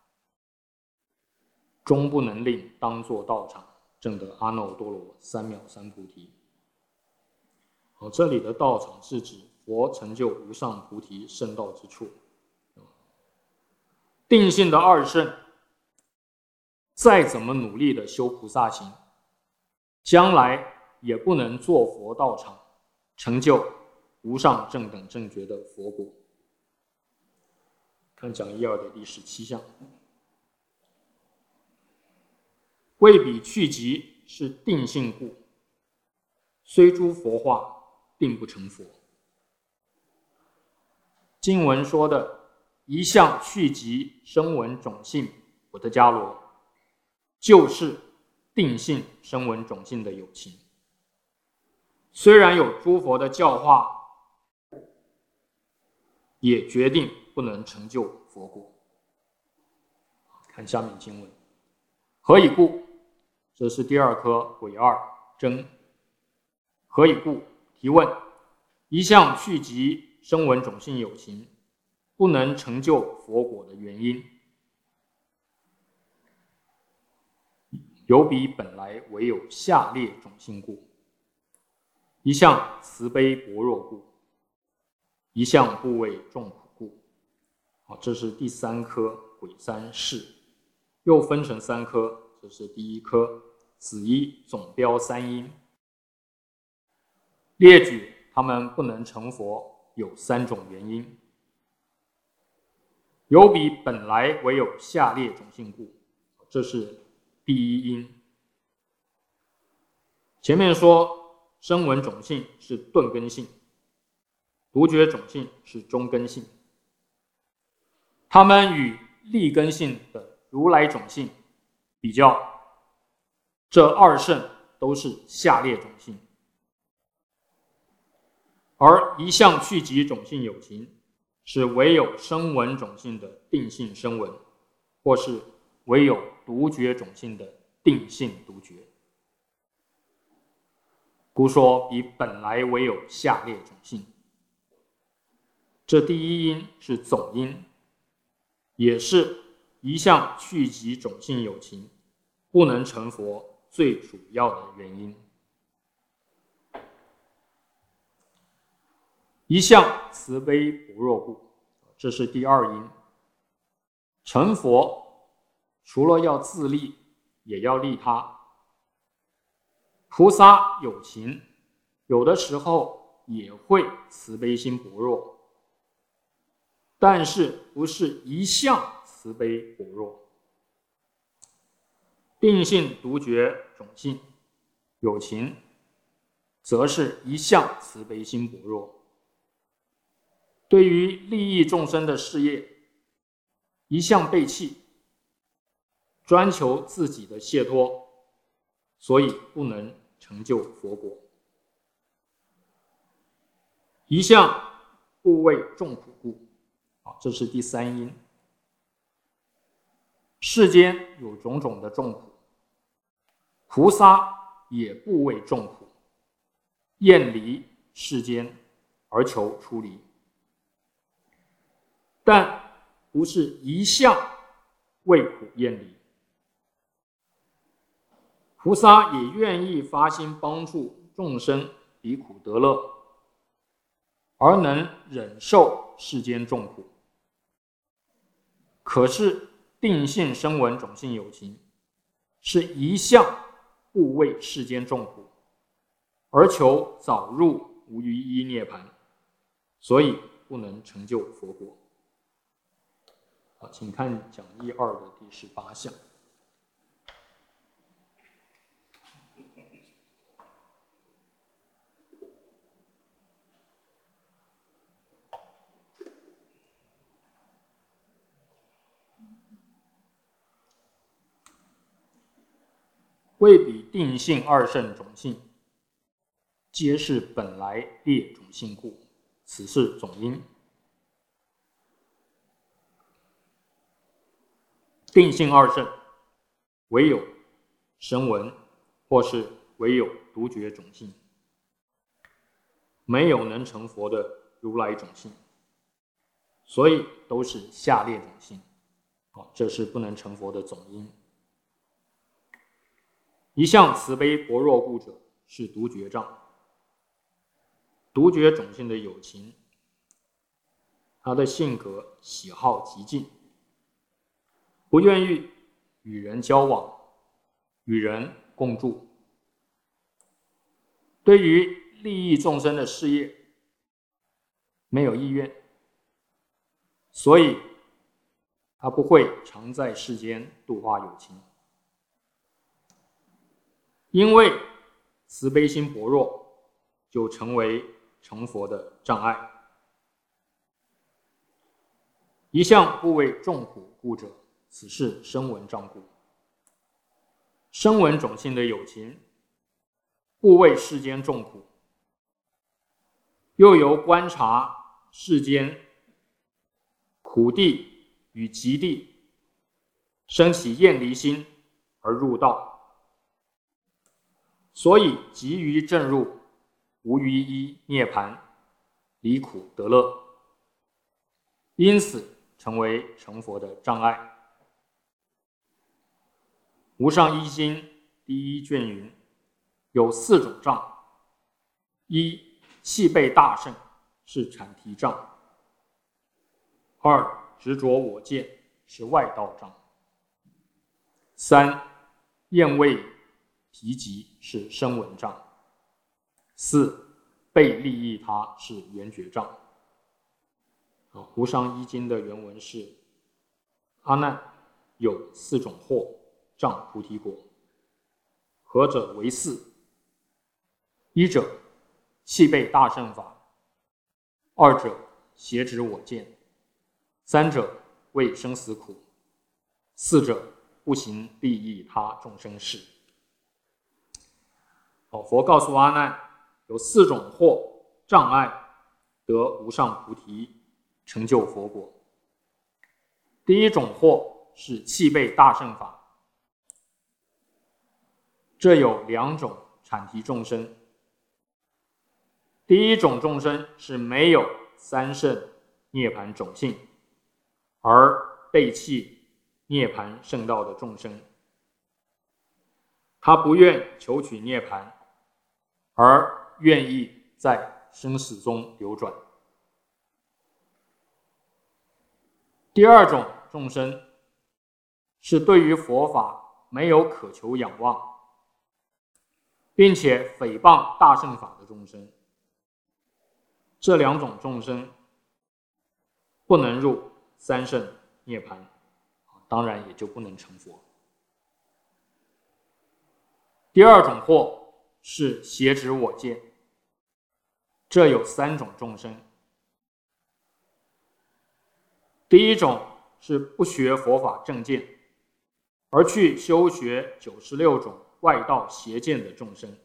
终不能令当作道场，证得阿耨多罗三藐三菩提。这里的道场是指佛成就无上菩提圣道之处。定性的二圣再怎么努力的修菩萨行，将来也不能做佛道场，成就无上正等正觉的佛果。看讲义二的第17项。为彼去疾是定性故，虽诸佛化，定不成佛。经文说的一向去疾声闻种性补特伽罗，就是定性声闻种性的有情。虽然有诸佛的教化，也决定不能成就佛果。看下面经文。何以故？这是第二科鬼二真。何以故？提问：一向去疾声闻种性有情不能成就佛果的原因，有彼本来唯有下列种性故：一向慈悲薄弱故，一向怖畏众苦故。这是第三科鬼三世，又分成三科。这是第一科子一总标三因，列举他们不能成佛有三种原因。有彼本来唯有下列种性故，这是第一因。前面说声闻种性是顿根性，独觉种性是中根性，他们与利根性的如来种性比较，这二圣都是下列种性，而一向去疾种性有情是唯有声闻种性的定性声闻，或是唯有独觉种性的定性独觉，故说彼本来唯有下列种性。这第一因是总因，也是一向去疾种性有情不能成佛最主要的原因。一向慈悲薄弱故，这是第二因。成佛除了要自利，也要利他。菩萨有情，有的时候也会慈悲心薄弱，但是不是一向慈悲薄弱。定性独觉种性有情，则是一向慈悲心薄弱。 对于利益众生的事业一向背弃，专求自己的解脱，所以不能成就佛果。一向不为众苦故，这是第三因。世间有种种的众苦，菩萨也不为众苦，厌离世间而求出离，但不是一向为苦厌离。菩萨也愿意发心帮助众生离苦得乐，而能忍受世间众苦。可是定性声闻种性有情是一向不为世间众苦，而求早入无余依涅槃，所以不能成就佛果。好，请看讲义2的第18项。谓彼定性二圣种性，皆是本来列种性故，此是总因。定性二圣，唯有声闻，或是唯有独觉种性，没有能成佛的如来种性，所以都是下列种性。这是不能成佛的总因。一向慈悲薄弱故者，是独觉障。独觉种性的有情，他的性格喜好极静，不愿意与人交往，与人共住，对于利益众生的事业没有意愿，所以他不会常在世间度化有情。因为慈悲心薄弱，就成为成佛的障碍。一向不为众苦故者，此是声闻障故。声闻种性的有情，不为世间众苦，又由观察世间苦地与极地，生起厌离心而入道，所以急于证入无余依涅槃，离苦得乐，因此成为成佛的障碍。无上一心第1卷云，有4种障：一、气背大盛，是阐提障；2、执着我见，是外道障；3、厌畏疲极，是声闻障；4、被利益他，是缘觉障。无上一经的原文是：阿难，有4种惑障菩提果，何者为4？一者气背大乘法；2者邪执我见；3者为生死苦；4者不行利益他众生事。佛告诉阿难，有4种惑障碍得无上菩提，成就佛果。第一种惑是气背大乘法，这有2种阐提众生。第一种众生是没有三圣涅槃种性，而背弃涅槃圣道的众生，他不愿求取涅槃，而愿意在生死中流转。第二种众生是对于佛法没有渴求仰望，并且诽谤大乘法的众生。这2种众生不能入三圣涅槃，当然也就不能成佛。第二种惑是邪执我见，这有3种众生。 第一种是不学佛法正见，而去修学96种外道邪见的众生。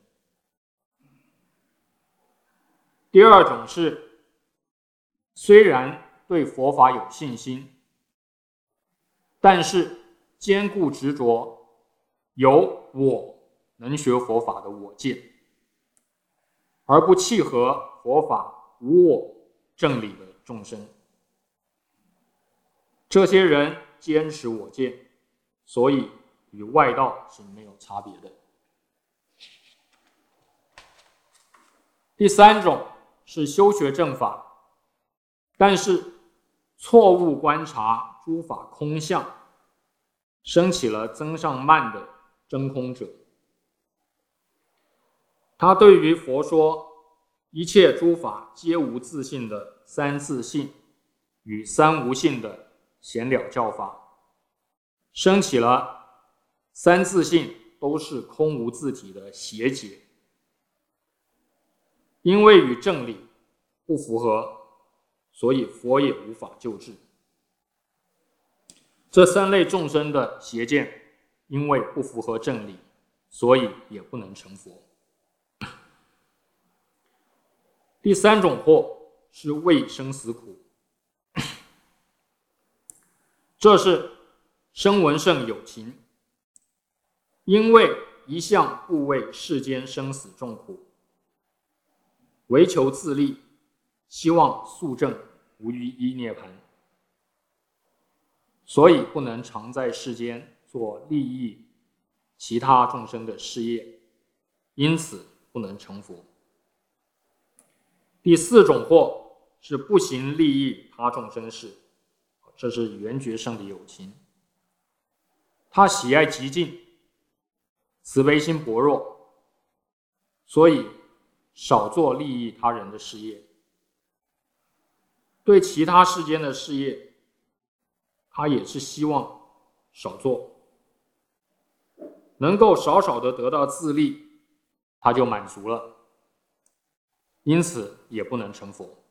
第二种是虽然对佛法有信心，但是坚固执着有我能学佛法的我见，而不契合佛法无我正理的众生。这些人坚持我见，所以与外道是没有差别的。第三种是修学正法，但是错误观察诸法空相，生起了增上慢的真空者。他对于佛说一切诸法皆无自性的三自性与三无性的显了教法，生起了三自性都是空无自体的邪解。因为与正理不符合，所以佛也无法救治。这三类众生的邪见，因为不符合正理，所以也不能成佛。第三种祸是为生死苦，这是声闻圣有情，因为一向不为世间生死众苦，唯求自利，希望速证无余一涅槃，所以不能常在世间做利益其他众生的事业，因此不能成佛。第四种祸是不行利益他众生事，这是缘觉圣的有情，他喜爱极静，慈悲心薄弱，所以少做利益他人的事业。对其他世间的事业，他也是希望少做，能够少少的得到自利，他就满足了，因此也不能成佛。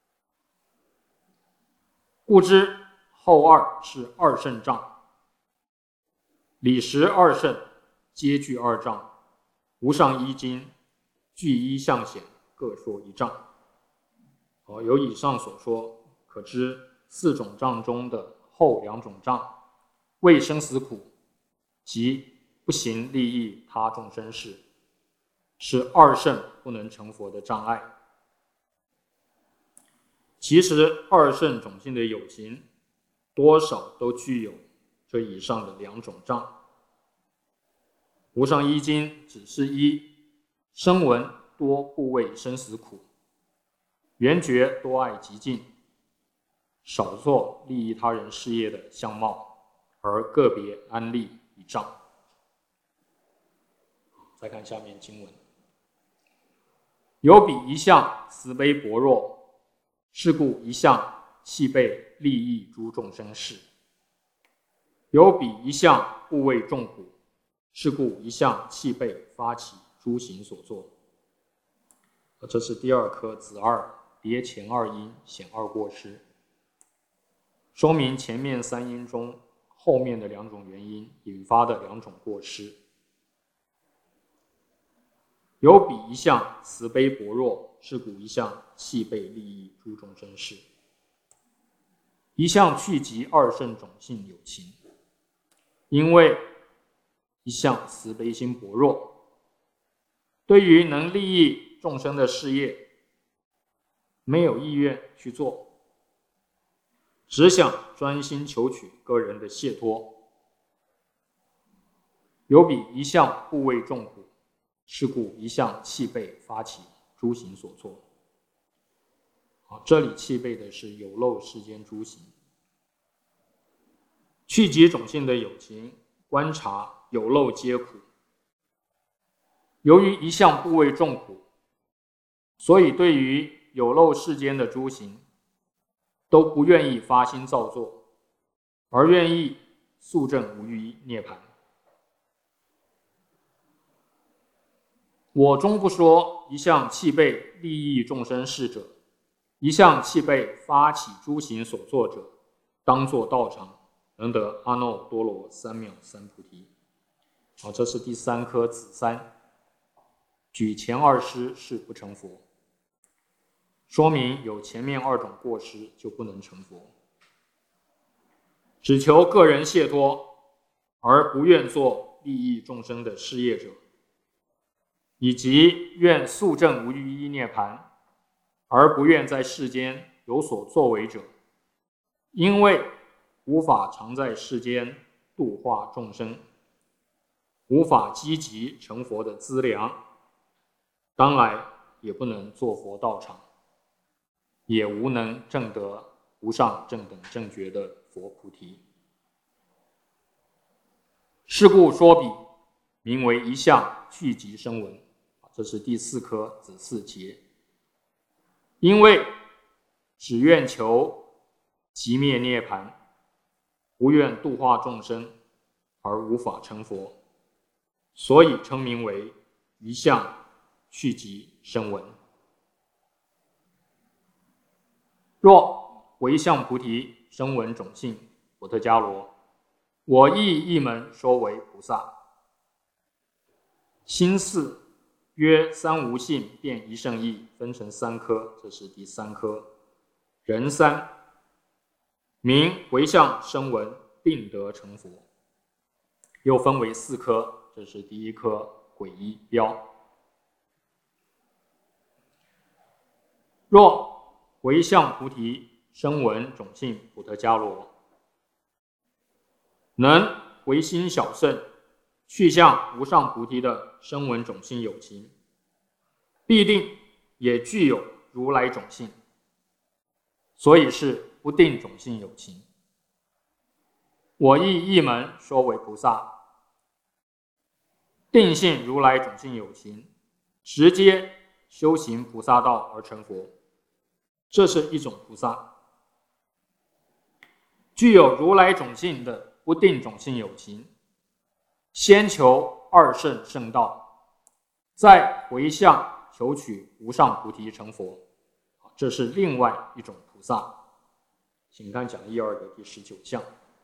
故知后二是二圣障，理实二圣皆具二障，无上一经具一象显，各说一障。由以上所说，可知四种障中的后两种障，为生死苦及不行利益他众生事，是二圣不能成佛的障碍。其实二圣种性的有情，多少都具有这以上的两种障。无上一经只是一声闻多不畏生死苦，缘觉多爱极静，少做利益他人事业的相貌，而个别安立一障。再看下面经文，有彼一向慈悲薄弱，是故一向弃备利益诸众生事；有彼一向不畏众苦，是故一向弃备发起诸行所作。这是第二颗子二别前二因显二过失，说明前面三因中后面的两种原因引发的两种过失。有彼一向慈悲薄弱，是故一向弃备利益诸众生事。一向去极二圣种性有情，因为一向慈悲心薄弱，对于能利益众生的事业没有意愿去做，只想专心求取个人的解脱。有彼一向不畏众苦，是故一向弃备发起诸行所作。这里弃备的是有漏世间诸行。去极种性的有情观察有漏皆苦，由于一向不畏众苦，所以对于有漏世间的诸行都不愿意发心造作，而愿意速证无余涅槃。我终不说一向弃备利益众生事者，一向弃备发起诸行所作者， 当作道场，能得阿耨多罗三藐三菩提。这是第3颗子山，举前2失是不成佛，说明有前面2种过失就不能成佛。只求个人解脱而不愿做利益众生的事业者，以及愿速证无余一涅槃而不愿在世间有所作为者，因为无法常在世间度化众生，无法积极成佛的资粮，当来也不能做佛道场，也无能证得无上正等正觉的佛菩提。是故说彼，名为一向续集声闻。这是第4颗子嗣劫。因为只愿求寂灭涅槃，不愿度化众生，而无法成佛，所以称名为一向续集声闻。若唯向菩提声闻种性波特伽罗，我亦一门说为菩萨。心4曰三无性变一圣意，分成3颗，这是第3颗。人3名唯向声闻，定得成佛。又分为4颗，这是第1颗诡异标。若唯向菩提声闻种性波特伽罗，能唯心小圣，去向无上菩提的声闻种性有情，必定也具有如来种性，所以是不定种性有情。我亦一门说为菩萨，定性如来种性有情，直接修行菩萨道而成佛，这是一种菩萨。具有如来种性的不定种性有情，先求2圣圣道，再回向求取无上菩提成佛，这是另外一种菩萨。请看讲义2的第19项。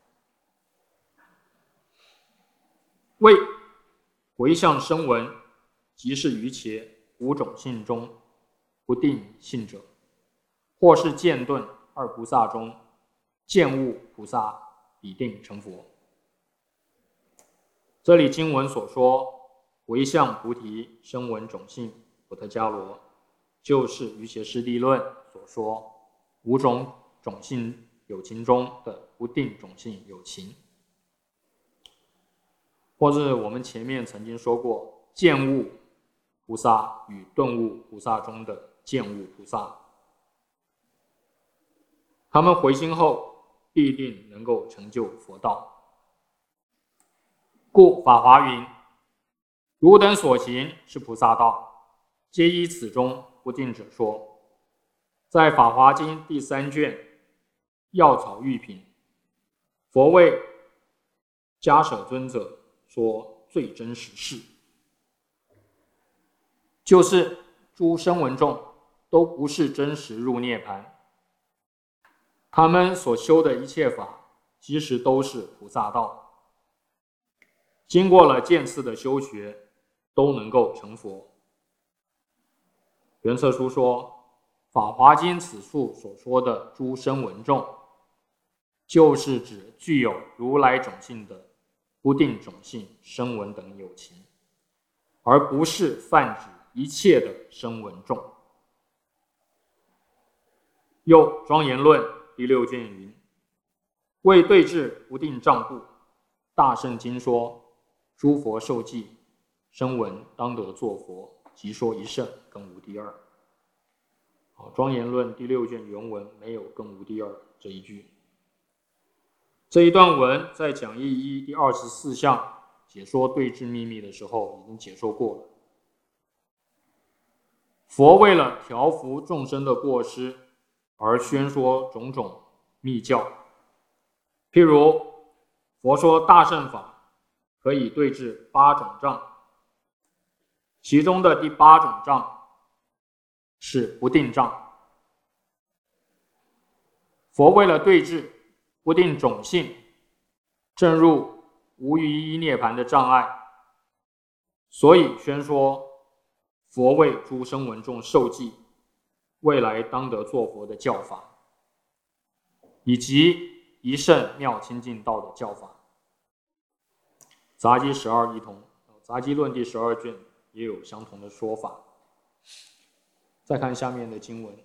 为回向声闻，即是于其5种性中不定性者，或是见顿2菩萨中见悟菩萨必定成佛。这里经文所说回向菩提声闻种性波特伽罗，就是瑜伽师地论所说5种种性有情中的不定种性有情，或是我们前面曾经说过见悟菩萨与顿悟菩萨中的见悟菩萨，他们回心后必定能够成就佛道。故法华云：汝等所行是菩萨道，皆依此中不定者说。在法华经第3卷药草喻品，佛为迦舍尊者说最真实事，就是诸声闻众都不是真实入涅槃，他们所修的一切法其实都是菩萨道，经过了渐次的修学，都能够成佛。圆策书说，法华经此处所说的诸声闻众，就是指具有如来种性的不定种性声闻等有情，而不是泛指一切的声闻众。又庄严论第6卷云：为对治不定障故，大圣经说诸佛受记，声闻当得作佛，即说一圣，更无第二。庄严论第6卷原文没有更无第二这一句。这一段文在讲义1第24项解说对治秘密的时候已经解说过了。佛为了调伏众生的过失而宣说种种密教，譬如佛说大乘法可以对治8种障，其中的第8种障是不定障。佛为了对治不定种性，正入无余一涅盘的障碍，所以宣说佛为诸声闻众受记，未来当得作佛的教法，以及一圣妙清净道的教法。杂记12一同，杂记论第12卷也有相同的说法。再看下面的经文，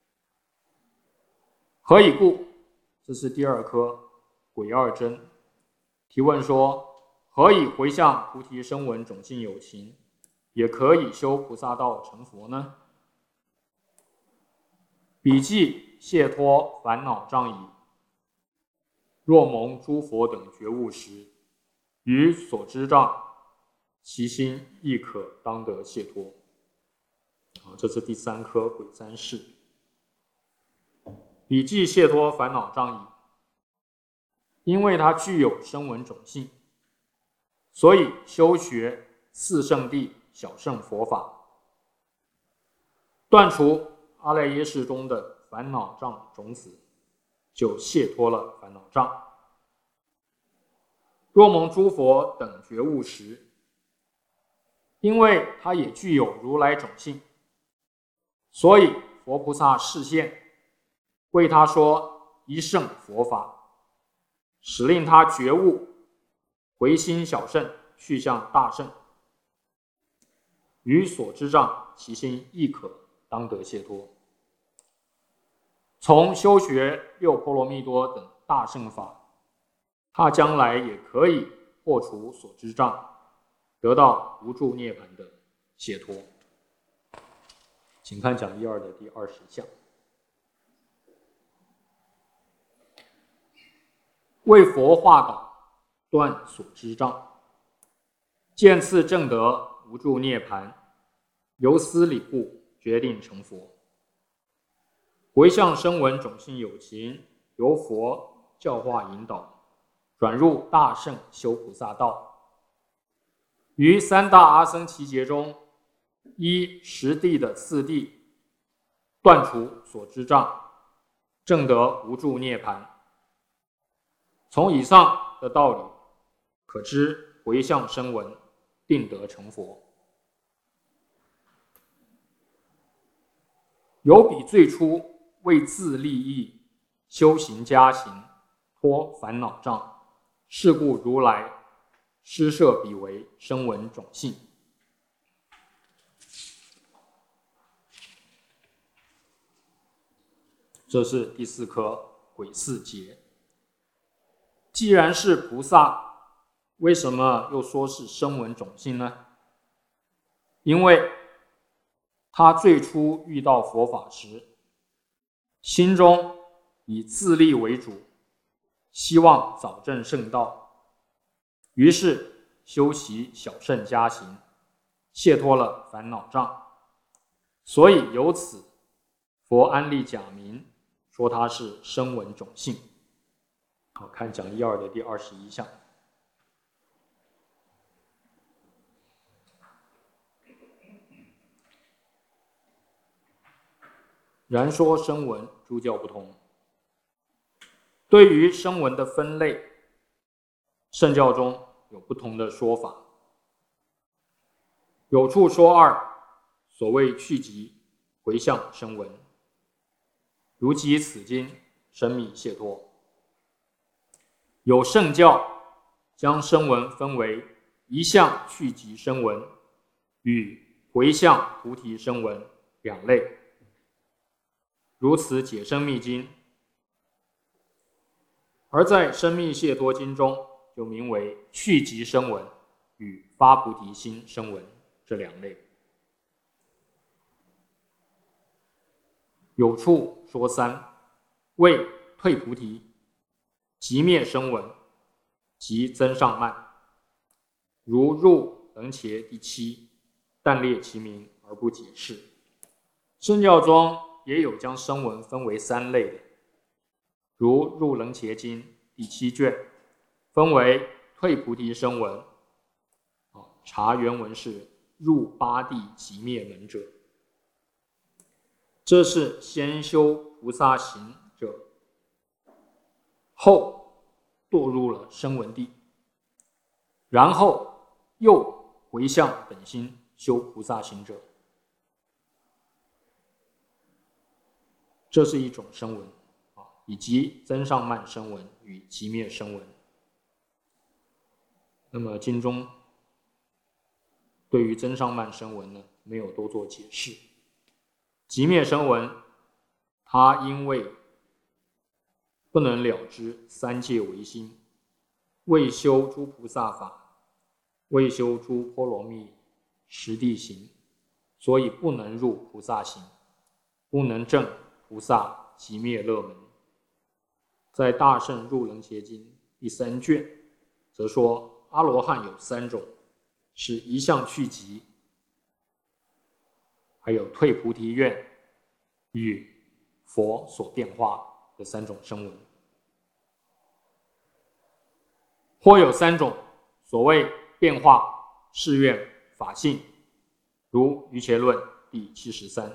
何以故？这是第二科癸二真。提问说，何以回向菩提声闻种性有情，也可以修菩萨道成佛呢？彼即解脱烦恼障矣。若蒙诸佛等觉悟时，于所知障，其心亦可当得解脱。这是第三科癸三世。彼即解脱烦恼障矣，因为它具有声闻种性，所以修学四圣谛小乘佛法，断除阿赖耶识中的烦恼障种子，就解脱了烦恼障。若蒙诸佛等觉悟时，因为它也具有如来种性，所以佛菩萨示现，为他说一圣佛法，使令他觉悟，回心小圣，去向大圣。于所知障，其心亦可当得解脱。从修学六波罗蜜多等大圣法，他将来也可以破除所知障，得到无住涅槃的解脱。请看讲义2的第20项。为佛化导，断所知障，见次证得无住涅槃，由思理故，决定成佛。回向声闻种性有情，由佛教化引导，转入大圣修菩萨道。于三大阿僧祇劫中，依十地的次第，断除所知障，证得无住涅槃。从以上的道理可知，回向声闻定得成佛。有比最初为自利益，修行加行，脱烦恼障，是故如来施设彼为声闻种性。这是第四科癸巳劫。既然是菩萨，为什么又说是声闻种性呢？因为他最初遇到佛法时，心中以自利为主，希望早证圣道，于是修习小乘加行，解脱了烦恼障，所以由此佛安立假名，说他是声闻种性。好，看讲义2的第21项。然说声闻诸教不同。对于声闻的分类，圣教中有不同的说法。有处说2，所谓去集回向声闻，如即此经生密解脱。有圣教将声闻分为一向去集声闻与回向菩提声闻两类，如此解生密经。而在生密解脱经中，就名为去集声闻与发菩提心声闻这两类。有处说3，为退菩提，即灭声闻，即增上慢，如入楞伽第7，但列其名而不解释。圣教中也有将声闻分为3类的，如入楞伽经第7卷，分为退菩提声闻，查原文是入八地即灭门者，这是先修菩萨行者， 后堕入了声闻地，然后又回向本心修菩萨行者，这是一种声闻，以及增上慢声闻与寂灭声闻。那么经中对于增上慢声闻呢，没有多做解释。寂灭声闻，它因为不能了知三界唯心，未修诸菩萨法，未修诸波罗蜜实地行，所以不能入菩萨行，不能证菩萨寂灭乐门。在《大圣入楞伽经》第3卷，则说阿罗汉有3种，是一向去集，还有退菩提愿与佛所变化的3种声闻，或有3种所谓变化誓愿法性，如瑜伽论第73，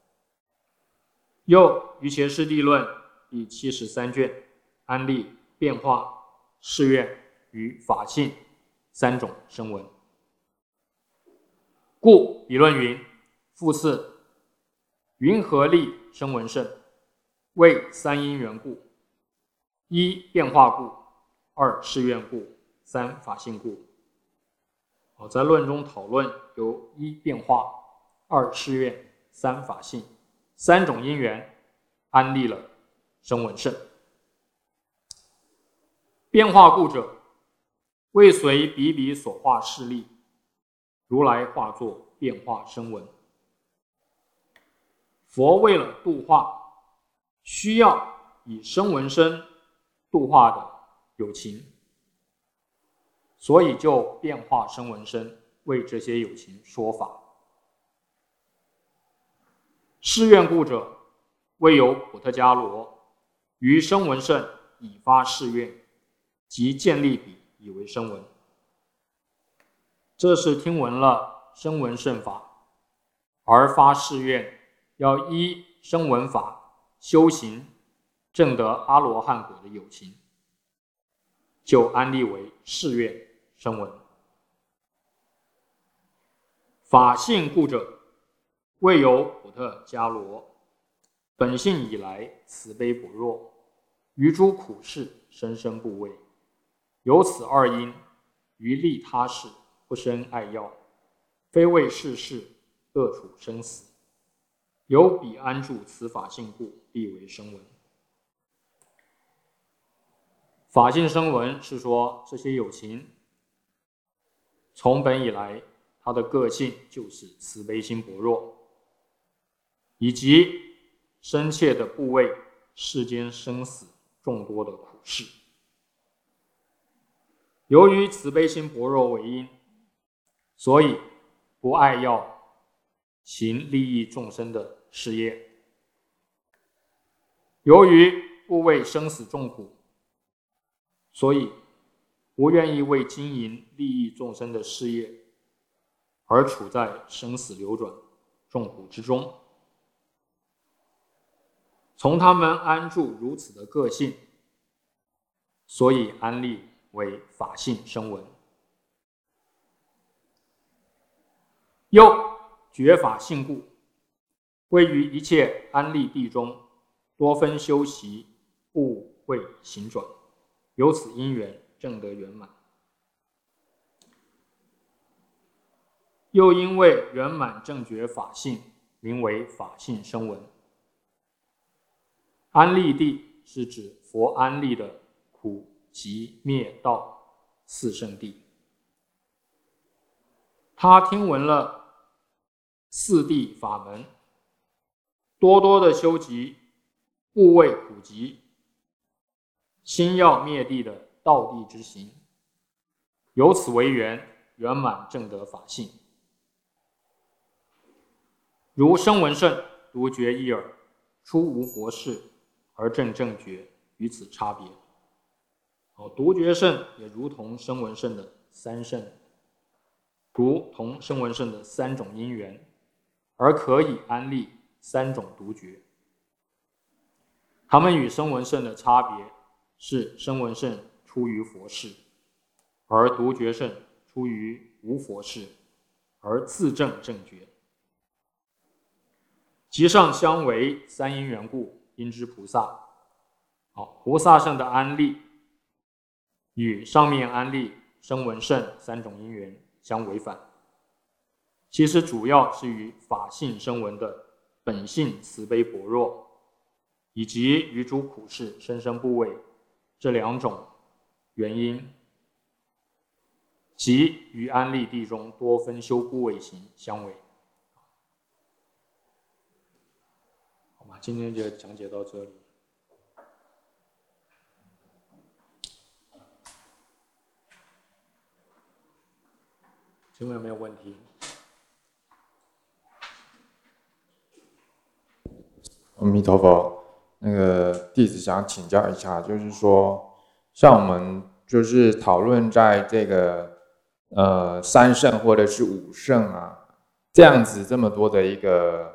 又瑜伽师地论第73卷安立变化誓愿与法性3种声闻。故彼论云：复次，云何立声闻圣？为3因缘故：1变化故，2誓愿故，3法性故。在论中讨论由1变化、2誓愿、3法性3种因缘安立了声闻圣。变化故者，为随彼彼所化势力，如来化作变化声闻。佛为了度化需要以声闻身度化的有情，所以就变化声闻身为这些有情说法。誓愿故者，为有普特伽罗于声闻圣已发誓愿，即建立彼以为声闻。这是听闻了声闻圣法而发誓愿，要依声闻法修行证得阿罗汉果的有情，就安立为誓愿声闻。法性故者，为有普特伽罗本性以来慈悲薄弱，于诸苦事生生不畏，有此2因，于利他事不生爱要，非为世事恶处生死，有彼安住此法性故，必为声闻。法性声闻是说这些有情从本以来他的个性就是慈悲心薄弱，以及深切的不畏世间生死众多的苦事。由于慈悲心薄弱为因，所以不爱要行利益众生的事业。由于不畏生死众苦，所以不愿意为经营利益众生的事业而处在生死流转众苦之中。从他们安住如此的个性，所以安立为法性声闻。又觉法性故，位于一切安立地中，多分修习，不为行转，由此因缘证得圆满。又因为圆满正觉法性，名为法性声闻。安立地是指佛安立的苦集灭道4圣地。他听闻了4谛法门，多多的修集不为苦集，心要灭地的道地之行，由此为缘，圆满正得法性。如声闻圣独觉一耳，出无佛事而证正觉，与此差别。独觉圣也如同声闻圣的3圣，如同声闻圣的3种因缘，而可以安立3种独觉。他们与声闻圣的差别是声闻圣出于佛事，而独觉圣出于无佛事，而自证正觉。其上相为三因缘故，因之菩萨。好，菩萨圣的安立与上面安立声闻圣三种因缘相违反。其实主要是与法性声闻的本性慈悲薄弱，以及于诸苦事生生不违这两种原因，即与安立地中多分修不违行相违。好吧，今天就讲解到这里。请问有没有问题？ 阿弥陀佛，那个弟子想请教一下，就是说，像我们就是讨论在这个三圣或者是五圣啊，这样子这么多的一个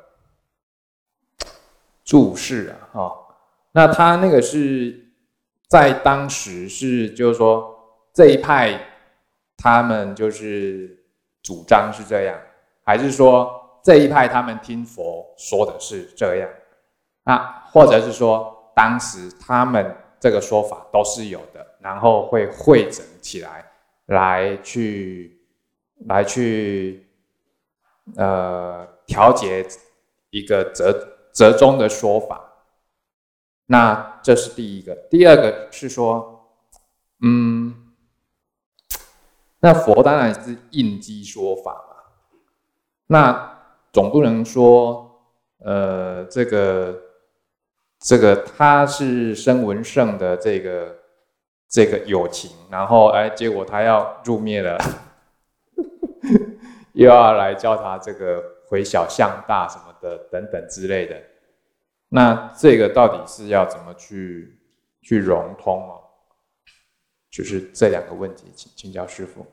注释啊，那他那个是在当时是就是说这一派他们就是主张是这样，还是说这一派他们听佛说的是这样？或者是说当时他们这个说法都是有的，然后会汇整起来，来去调节一个折中的说法。那这是第一个。第二个是说，那佛当然是应机说法嘛，那总不能说这个他是声闻圣的这个友情，然后结果他要入灭了，又要来叫他这个回小向大什么的等等之类的。那这个到底是要怎么去融通哦？就是这两个问题，请教师父。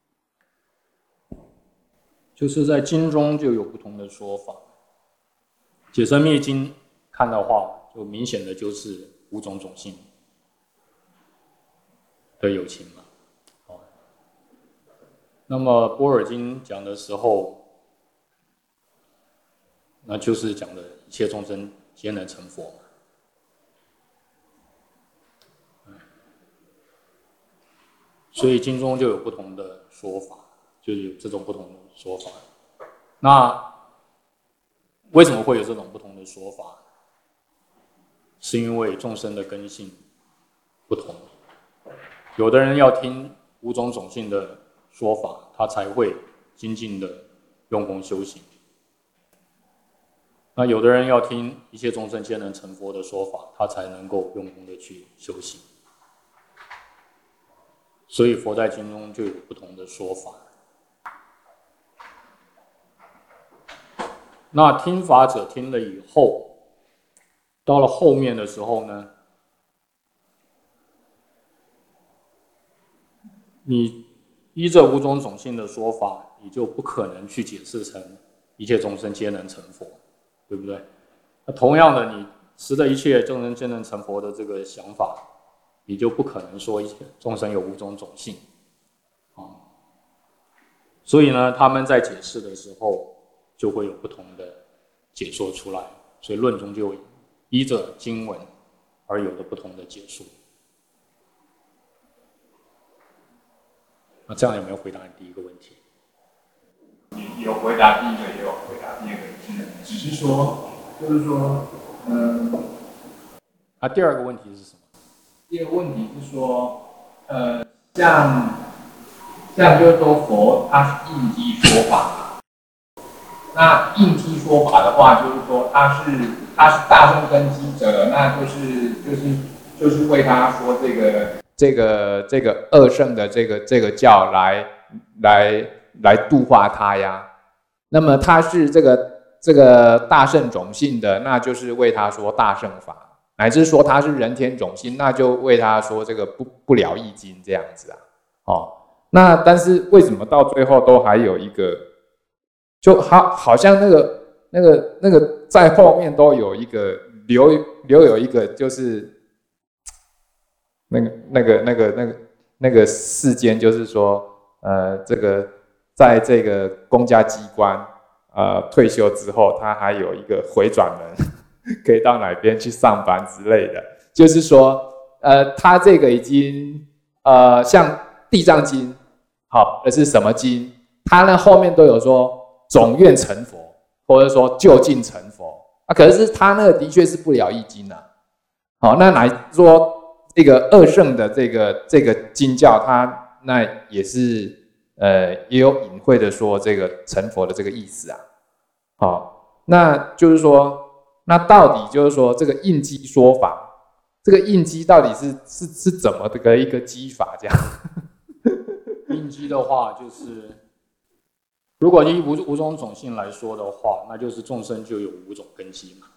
就是在经中就有不同的说法，解深密经看的话，就明显的就是五种种性的有情嘛。那么般若经讲的时候，那就是讲的一切众生皆能成佛嘛。所以经中就有不同的说法，就有这种不同的说法。那为什么会有这种不同的说法？是因为众生的根性不同，有的人要听五种种性的说法，他才会精进的用功修行。那有的人要听一切众生皆能成佛的说法，他才能够用功的去修行。所以佛在经中就有不同的说法。那听法者听了以后，到了后面的时候呢，你依这五种种性的说法，你就不可能去解释成一切众生皆能成佛，对不对？那同样的，你持着一切众生皆能成佛的这个想法，你就不可能说一切众生有五种种性。所以呢，他们在解释的时候就会有不同的解说出来，所以论中就依着经文而有的不同的解说。那这样有没有回答你第一个问题？ 有回答第一个，也有回答第二个，只是说，就是说， 第二个问题是什么？ 第二个问题是说，像就是说佛他是应机说法，那应机说法的话，就是说他是大圣根基者，那就是为他说这个二圣的这个教来度化他呀。那么他是这个大圣种性的，那就是为他说大圣法，乃至说他是人天种性，那就为他说这个不了义经这样子啊。那但是为什么到最后都还有一个，就好像那个在后面都有一个留有一个，就是那个世间，就是说，这个在这个公家机关退休之后，他还有一个回转门，可以到哪边去上班之类的。就是说，他这个已经像地藏经，好，是什么经？他那后面都有说总愿成佛，或者说就近成佛啊。可是他那个的确是不了义经啊。好，那来说这个二圣的这个经教，它那也是也有隐晦的说这个成佛的这个意思啊。好，那就是说，那到底就是说这个应机说法，这个应机到底是怎么的一个机法这样？ 应机的话，就是如果以五种种性来说的话，那就是众生就有5种根基嘛，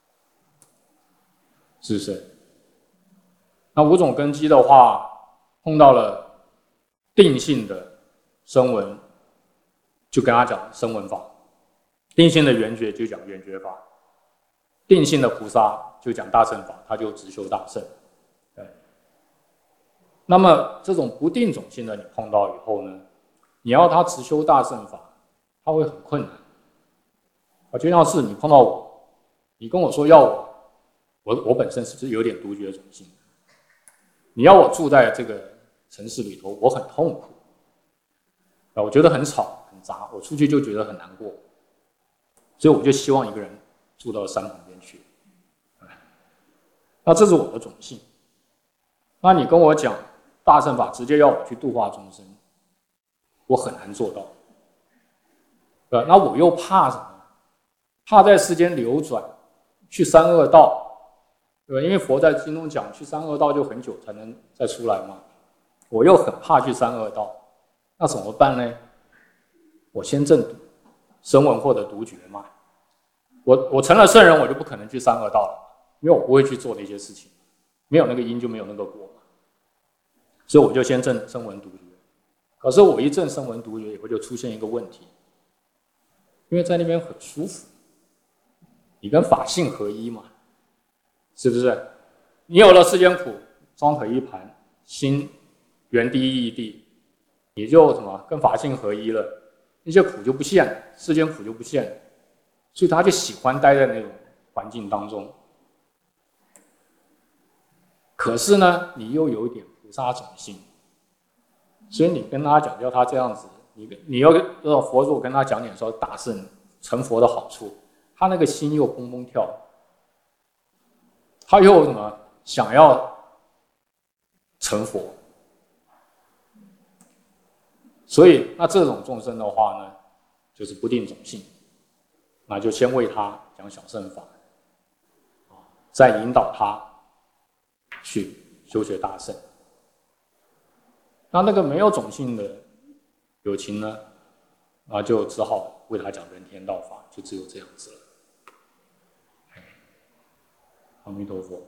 是不是？那5种根基的话，碰到了定性的声闻，就跟他讲声闻法；定性的缘觉就讲缘觉法；定性的菩萨就讲大乘法，他就直修大乘。对。那么这种不定种性的你碰到以后呢，你要他直修大乘法，他会很困难。就像是你碰到我，你跟我说要我本身是有点独觉种性，你要我住在这个城市里头，我很痛苦，我觉得很吵很杂，我出去就觉得很难过，所以我就希望一个人住到山旁边去。那这是我的种性。那你跟我讲大乘法，直接要我去度化众生，我很难做到。那我又怕什么？怕在世间流转，去三恶道。对吧？因为佛在经中讲，去三恶道就很久才能再出来嘛。我又很怕去三恶道，那怎么办呢？我先证声闻或者独觉嘛。我成了圣人，我就不可能去三恶道了，因为我不会去做那些事情，没有那个因就没有那个果嘛。所以我就先证声闻独觉。可是我一证声闻独觉以后，就出现一个问题，因为在那边很舒服，你跟法性合一嘛。是不是？你有了世间苦，双腿一盘，心原地异地，你就什么跟法性合一了，那些苦就不现了，世间苦就不现了，所以他就喜欢待在那种环境当中。可是呢，你又有一点菩萨种性，所以你跟他讲，叫他这样子，你要佛祖跟他讲点说大乘成佛的好处，他那个心又蹦蹦跳。他又什么想要成佛，所以那这种众生的话呢，就是不定种性，那就先为他讲小乘法，再引导他去修学大乘。那个没有种性的有情呢，就只好为他讲人天道法，就只有这样子了。阿弥陀佛。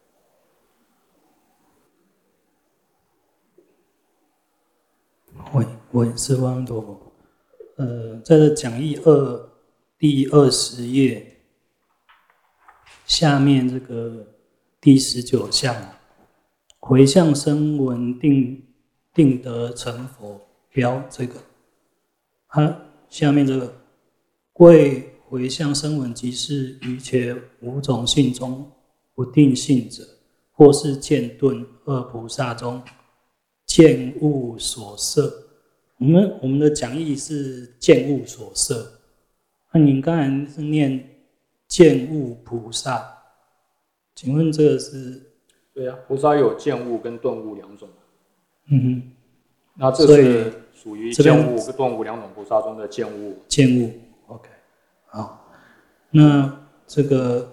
我也是阿弥陀佛。在这讲义2第20页下面这个第19项，回向声闻定得成佛标这个，它下面这个贵回向声闻即是于且5种性中不定性者，或是见顿二菩萨中见物所摄。我们的讲义是见物所摄，那您刚才是念见物菩萨，请问这个是？ 对啊，菩萨有见物跟顿物2种。 嗯哼。 那这是属于见物跟顿物2种菩萨中的见物。 见物 ，OK， 好。那这个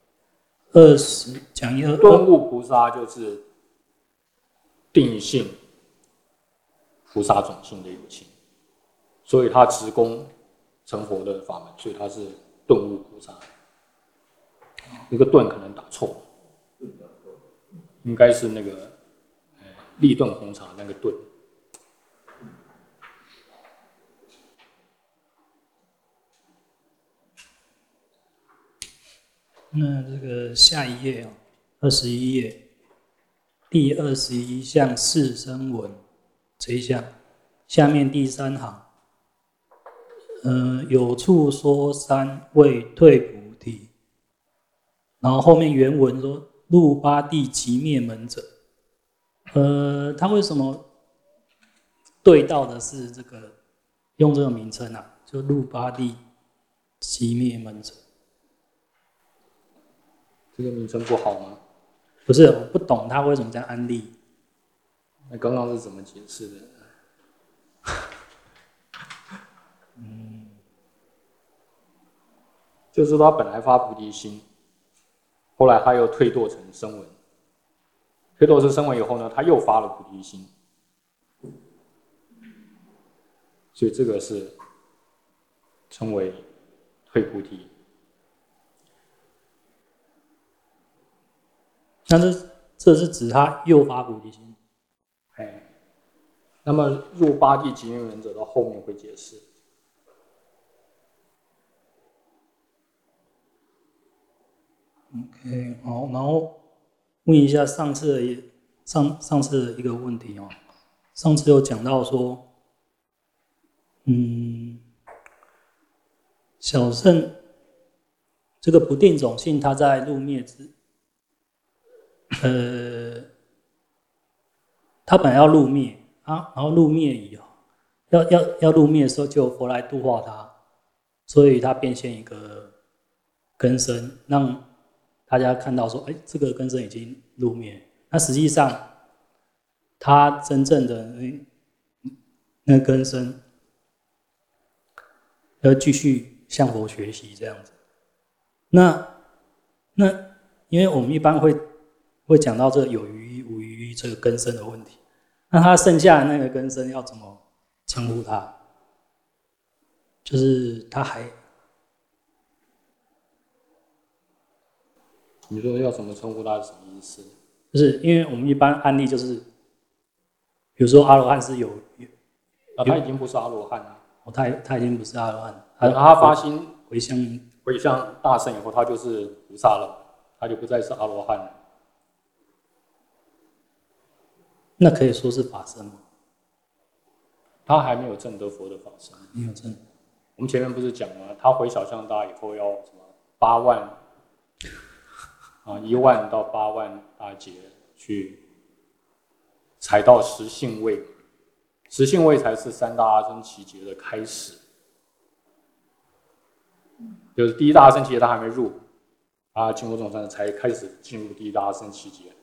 讲义顿物菩萨就是定性菩萨种性的有情，所以他直攻成佛的法门，所以他是顿物菩萨。那个顿可能打错，应该是那个立顿红茶那个顿。 那这个下一页21页， 第21项四声闻这一项，下面第3行，有处说三未退菩提，然后后面原文说入八地即灭门者，他为什么对到的是这个用这个名称啊？就入八地即灭门者， 这个名称不好吗？ 不是，我不懂他为什么这样安利。 那刚刚是怎么解释的？就是说他本来发菩提心，后来他又退堕成声闻，退堕成声闻以后呢，他又发了菩提心，所以这个是称为退菩提。 那这是指他又发菩提心。 那么入八地即灭门者到后面会解释。 OK， 好，然后问一下上次的一个问题哦，上次有讲到说，小乘这个不定种性，它在入灭之，它本来要入灭啊，然后入灭以后，要入灭的时候，就佛来度化它，所以它变现一个根身，让大家看到说，这个根身已经入灭。那实际上，它真正的那根身要继续向佛学习这样子。那因为我们一般会讲到这个有余无余这个根身的问题，那它剩下的那个根身要怎么称呼它？就是它还。 你说要怎么称呼他是什么意思？ 就是因为我们一般案例就是，比如说阿罗汉是有他已经不是阿罗汉了。 他已经不是阿罗汉， 他发心回向大圣以后，他就是菩萨了，他就不再是阿罗汉了。 那可以说是法身吗？ 他还没有证得佛的法身。 没有证。 我们前面不是讲了，他回小向大以后要什么8万1万到8万大劫去才到实性位，实性位才是三大阿僧祇劫的开始。就是第一大阿僧祇劫他还没入，进入众生才开始进入第一大阿僧祇劫。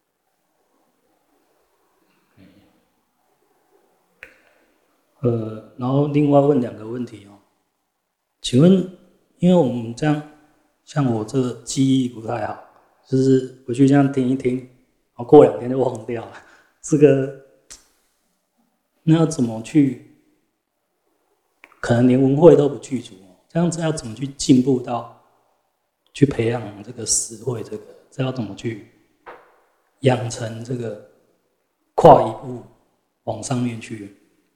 然后另外问2个问题哦，请问，因为我们这样，像我这个记忆不太好，就是回去这样听一听，然后过2天就忘掉了，这个那要怎么去？可能连文慧都不具足，这样子要怎么去进步到去培养这个实慧？这要怎么去养成这个跨一步往上面去？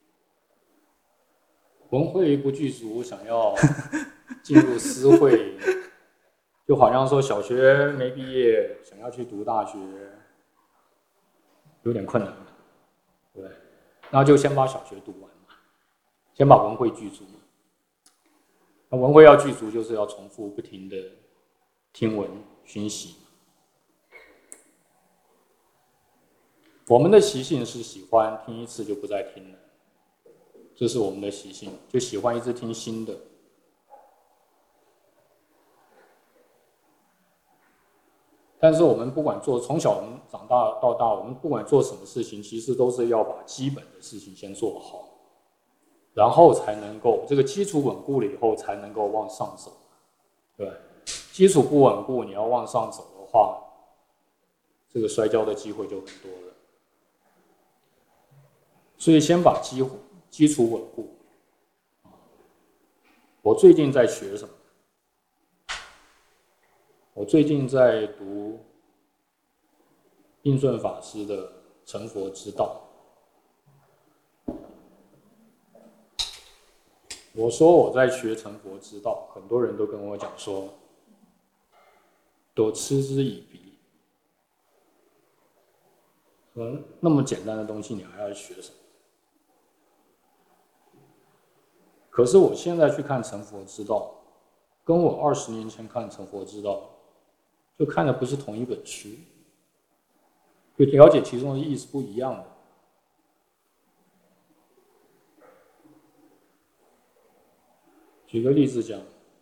文慧不具足，想要进入思慧，就好像说小学没毕业，想要去读大学，有点困难，对不对？那就先把小学读完嘛，先把文慧具足。那文慧要具足，就是要重复不停的听闻熏习。我们的习性是喜欢听一次就不再听了。这是我们的习性，就喜欢一直听新的。但是我们不管做，从小长大到大，我们不管做什么事情，其实都是要把基本的事情先做好，然后才能够这个基础稳固了以后，才能够往上走，对吧？基础不稳固，你要往上走的话，这个摔跤的机会就很多了。所以先把基础稳固。我最近在学什么？我最近在读印顺法师的《成佛之道》。我说我在学成佛之道，很多人都跟我讲说，都嗤之以鼻。 那么简单的东西你还要学什么？可是我现在去看成佛之道，跟我20年前看成佛之道，就看的不是同一本书，就了解其中的意义是不一样的。举个例子讲，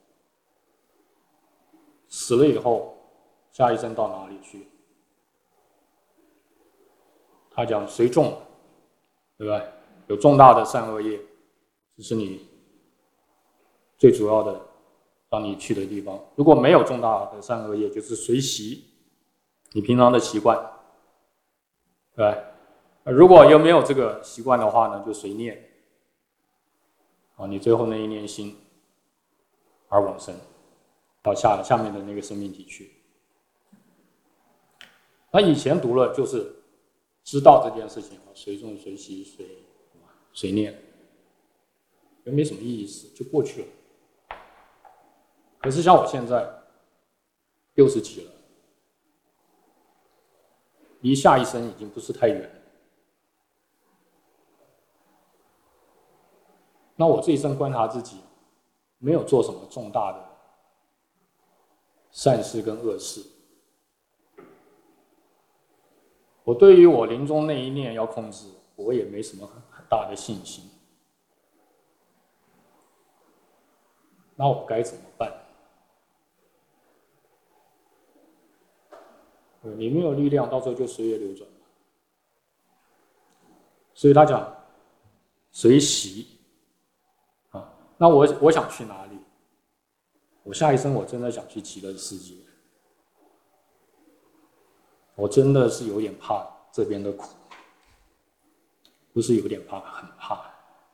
死了以后，下一生到哪里去？他讲随众，对吧？有重大的善恶业，这是你最主要的让你去的地方。如果没有重大的善恶业，就是随习，你平常的习惯，对吧？如果又没有这个习惯的话呢，就随念，你最后那一念心而往生，到下面的那个生命体去。那以前读了就是知道这件事情，随众随习随念，也没什么意思，就过去了。可是像我现在60几了，离下一生已经不是太远了。那我这一生观察自己，没有做什么重大的善事跟恶事。我对于我临终那一念要控制，我也没什么很大的信心。那我该怎么办？你没有力量，到时候就岁月流转了。所以他讲随习啊。那我想去哪里？我下一生我真的想去极乐世界。我真的是有点怕这边的苦，不是有点怕，很怕。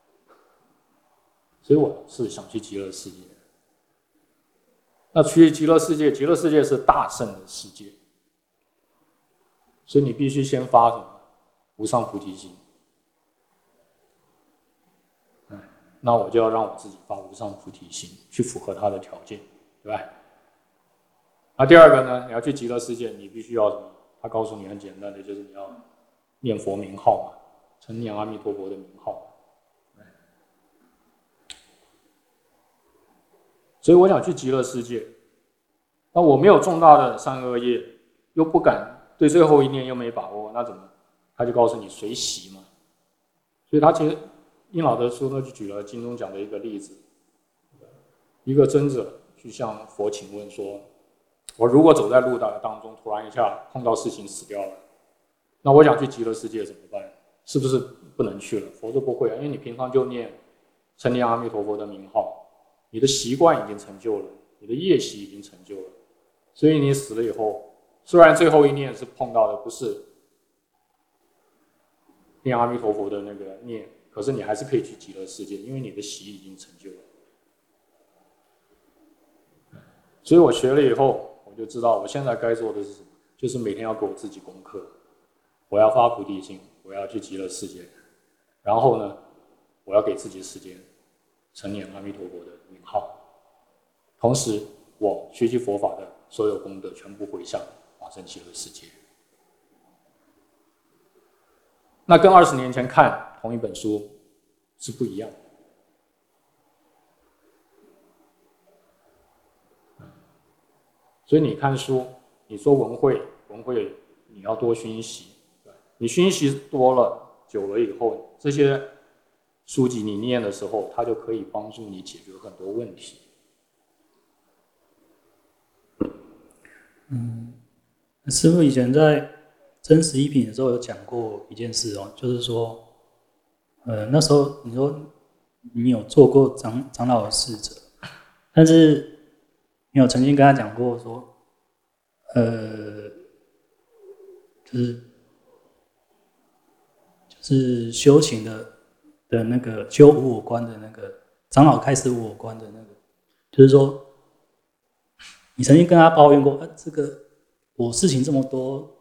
所以我是想去极乐世界。那去极乐世界，极乐世界是大圣的世界，所以你必须先发什么？无上菩提心。那我就要让我自己发无上菩提心，去符合他的条件，对吧？那第二个呢，你要去极乐世界，你必须要什么？他告诉你很简单的，就是你要念佛名号嘛，称念阿弥陀佛的名号。所以我想去极乐世界，那我没有重大的善恶业，又不敢对最后一念又没把握，那怎么？他就告诉你随习嘛。所以他其实印老的书呢，就举了经中讲的一个例子，一个僧者去向佛请问说，我如果走在路当中，突然一下碰到事情死掉了，那我想去极乐世界怎么办？是不是不能去了？佛说不会啊，因为你平常就称念阿弥陀佛的名号，你的习惯已经成就了，你的业习已经成就了，所以你死了以后，虽然最后一念是碰到的不是念阿弥陀佛的那个念，可是你还是可以去极乐世界，因为你的习已经成就了。所以我学了以后，我就知道我现在该做的是什么，就是每天要给我自己功课，我要发菩提心，我要去极乐世界，然后呢，我要给自己时间称念阿弥陀佛的名号，同时我学习佛法的所有功德全部回向往生极乐世界。那跟20年前看同一本书是不一样的。所以你看书，你说文慧你要多熏习，你熏习多了久了以后，这些书籍你念的时候，它就可以帮助你解决很多问题。 师父以前在真实一品的时候有讲过一件事哦，就是说，那时候你说你有做过长老的侍者，但是你有曾经跟他讲过说，就是修行的那个修无我观的那个长老开始无我观的那个，就是说，你曾经跟他抱怨过，这个我事情这么多，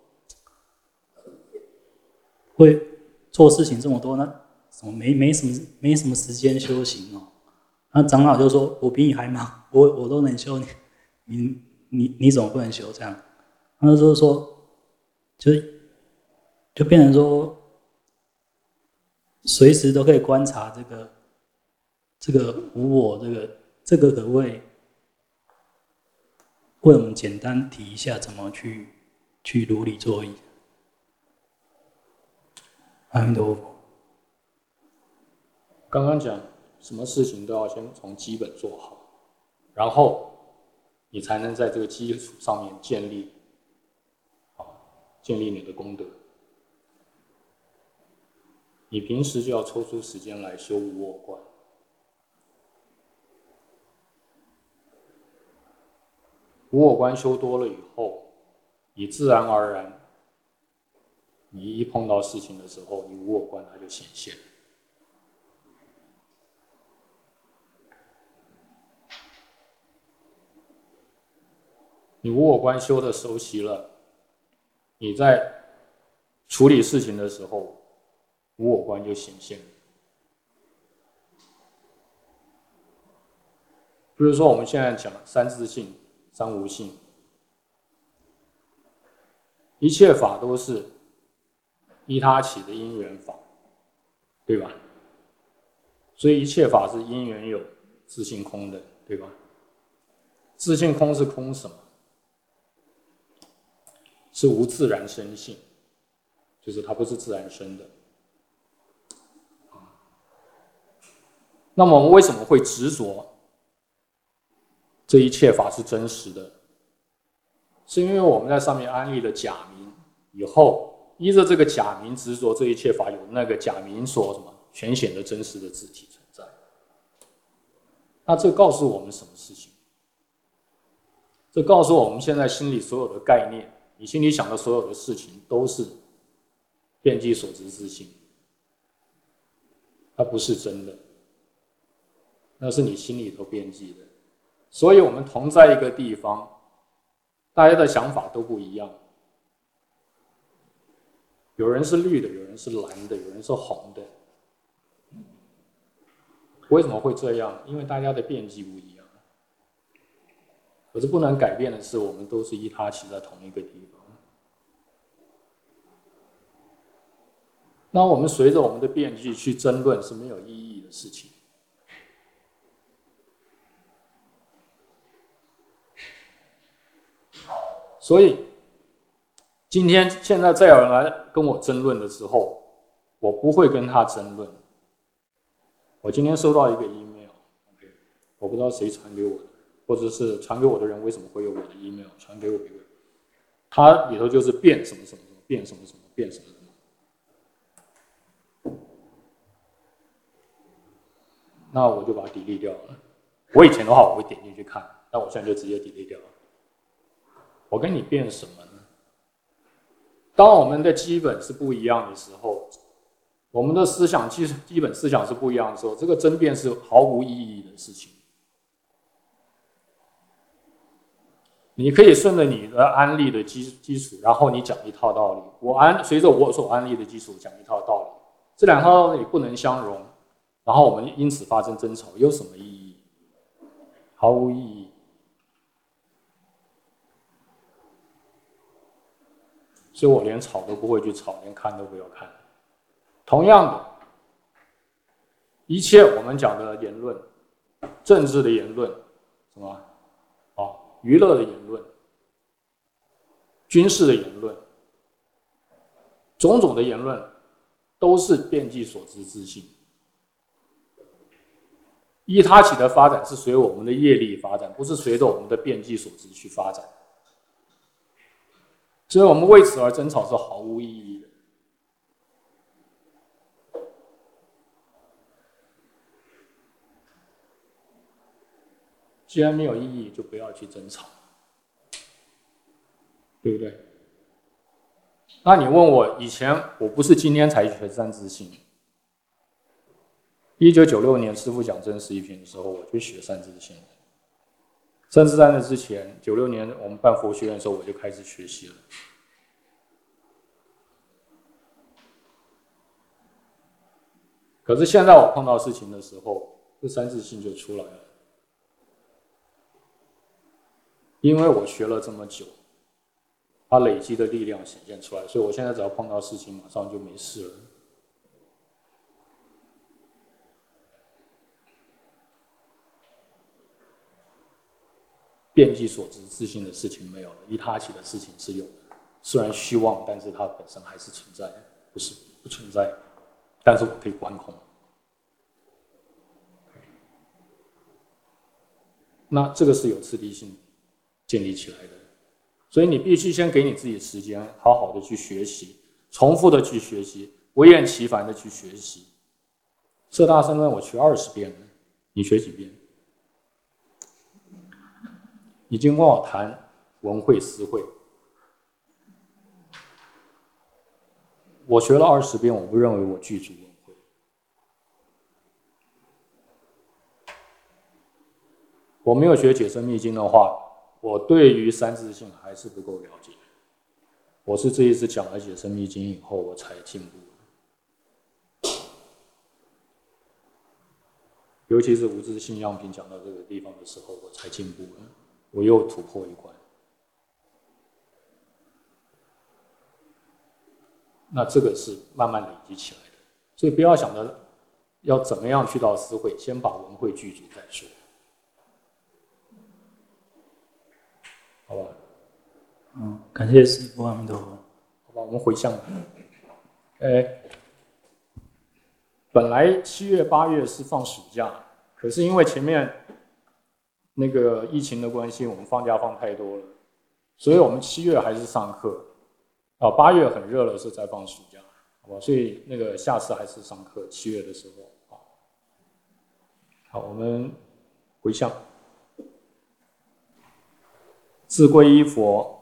会做事情这么多，那怎么没什么时间修行哦？那长老就说：“我比你还忙，我都能修，你怎么不能修？”这样，他就说，就就变成说，随时都可以观察这个无我，这个可不可以为我们简单提一下怎么去如理作意？阿弥陀佛。 刚刚讲，什么事情都要先从基本做好，然后你才能在这个基础上面建立你的功德。你平时就要抽出时间来修无我观。无我观修多了以后，你自然而然，你一碰到事情的时候，你无我观它就显现。你无我观修的熟悉了，你在处理事情的时候，无我观就显现。比如说我们现在讲三自性、三无性，一切法都是依他起的因缘法，对吧？所以一切法是因缘有、自性空的，对吧？自性空是空什么？是无自然生性，就是它不是自然生的。那么我们为什么会执着这一切法是真实的？是因为我们在上面安立了假名以后，依着这个假名执着这一切法有那个假名所什么全显的真实的自体存在。那这告诉我们什么事情？这告诉我们现在心里所有的概念，你心里想的所有的事情都是遍计所知自性，它不是真的，那是你心里头遍计的。所以我们同在一个地方，大家的想法都不一样，有人是绿的，有人是蓝的，有人是红的。为什么会这样？因为大家的遍计不一样。可是不能改变的是，我们都是依他起在同一个地方。那我们随着我们的遍计去争论是没有意义的事情。所以，现在再有人来跟我争论的时候，我不会跟他争论。我今天收到一个 email， 我不知道谁传给我的，或者是传给我的人为什么会有我的 email 传给我一个，它里头就是变什么什么什么，变什么什么，变什么什么。那我就把它 delete 掉了。我以前的话我会点进去看，但我现在就直接 delete 掉了。我跟你变什么呢？当我们的基本是不一样的时候，我们的思想基本思想是不一样的时候，这个争辩是毫无意义的事情。你可以顺着你的安立的基础，然后你讲一套道理，随着我所安立的基础讲一套道理，这两套道理不能相容，然后我们因此发生争吵，有什么意义？毫无意义。所以我连吵都不会去吵，连看都不要看。同样的，一切我们讲的言论，政治的言论，什么娱乐的言论，军事的言论，种种的言论，都是遍计所知自性。依他起的发展是随我们的业力发展，不是随着我们的遍计所知去发展。所以我们为此而争吵是毫无意义的。既然没有意义，就不要去争吵，对不对？那你问我，以前我不是今天才学三自性。1996年师父讲真实一品的时候，我就学三自性。甚至在那之前，96年我们办佛学院的时候，我就开始学习了。可是现在我碰到事情的时候，这三自性就出来了。因为我学了这么久， 它累积的力量显现出来，所以我现在只要碰到事情，马上就没事了。遍计所知自性的事情没有了，依他起的事情是有的，虽然虚妄，但是它本身还是存在，不是不存在，但是我可以观空。那这个是有次第性建立起来的，所以你必须先给你自己时间，好好的去学习，重复的去学习，不厌其烦的去学习。色大乘论我学20遍了，你学几遍？你经跟我谈文慧思慧，我学了20遍，我不认为我具足文慧。我没有学解深密经的话，我对于三自性还是不够了解。我是这一次讲了解深密经以后，我才进步。尤其是无自性样品讲到这个地方的时候，我才进步了。我又突破一关，那这个是慢慢累积起来的，所以不要想着要怎么样去到思慧，先把文慧具足再说，好吧？ 感谢师父，阿弥陀佛。 好吧，我们回向。本来7月、8月是放暑假，可是因为前面那个疫情的关系，我们放假放太多了，所以我们7月还是上课，8月很热了，是在放暑假，好吧？所以那个下次还是上课，7月的时候，好，我们回向，自归依佛，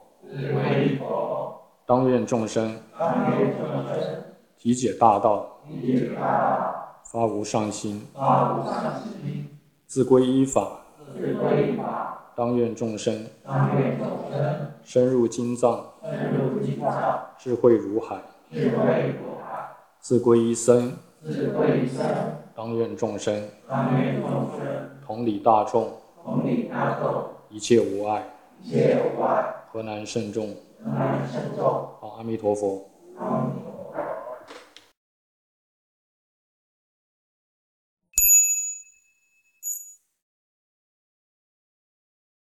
当愿众生，体解大道，发无上心，自归依法，当愿众生深入经藏，智慧如海，自归依僧，当愿众生同理大众，一切无碍，河南慎重。好，阿弥陀佛。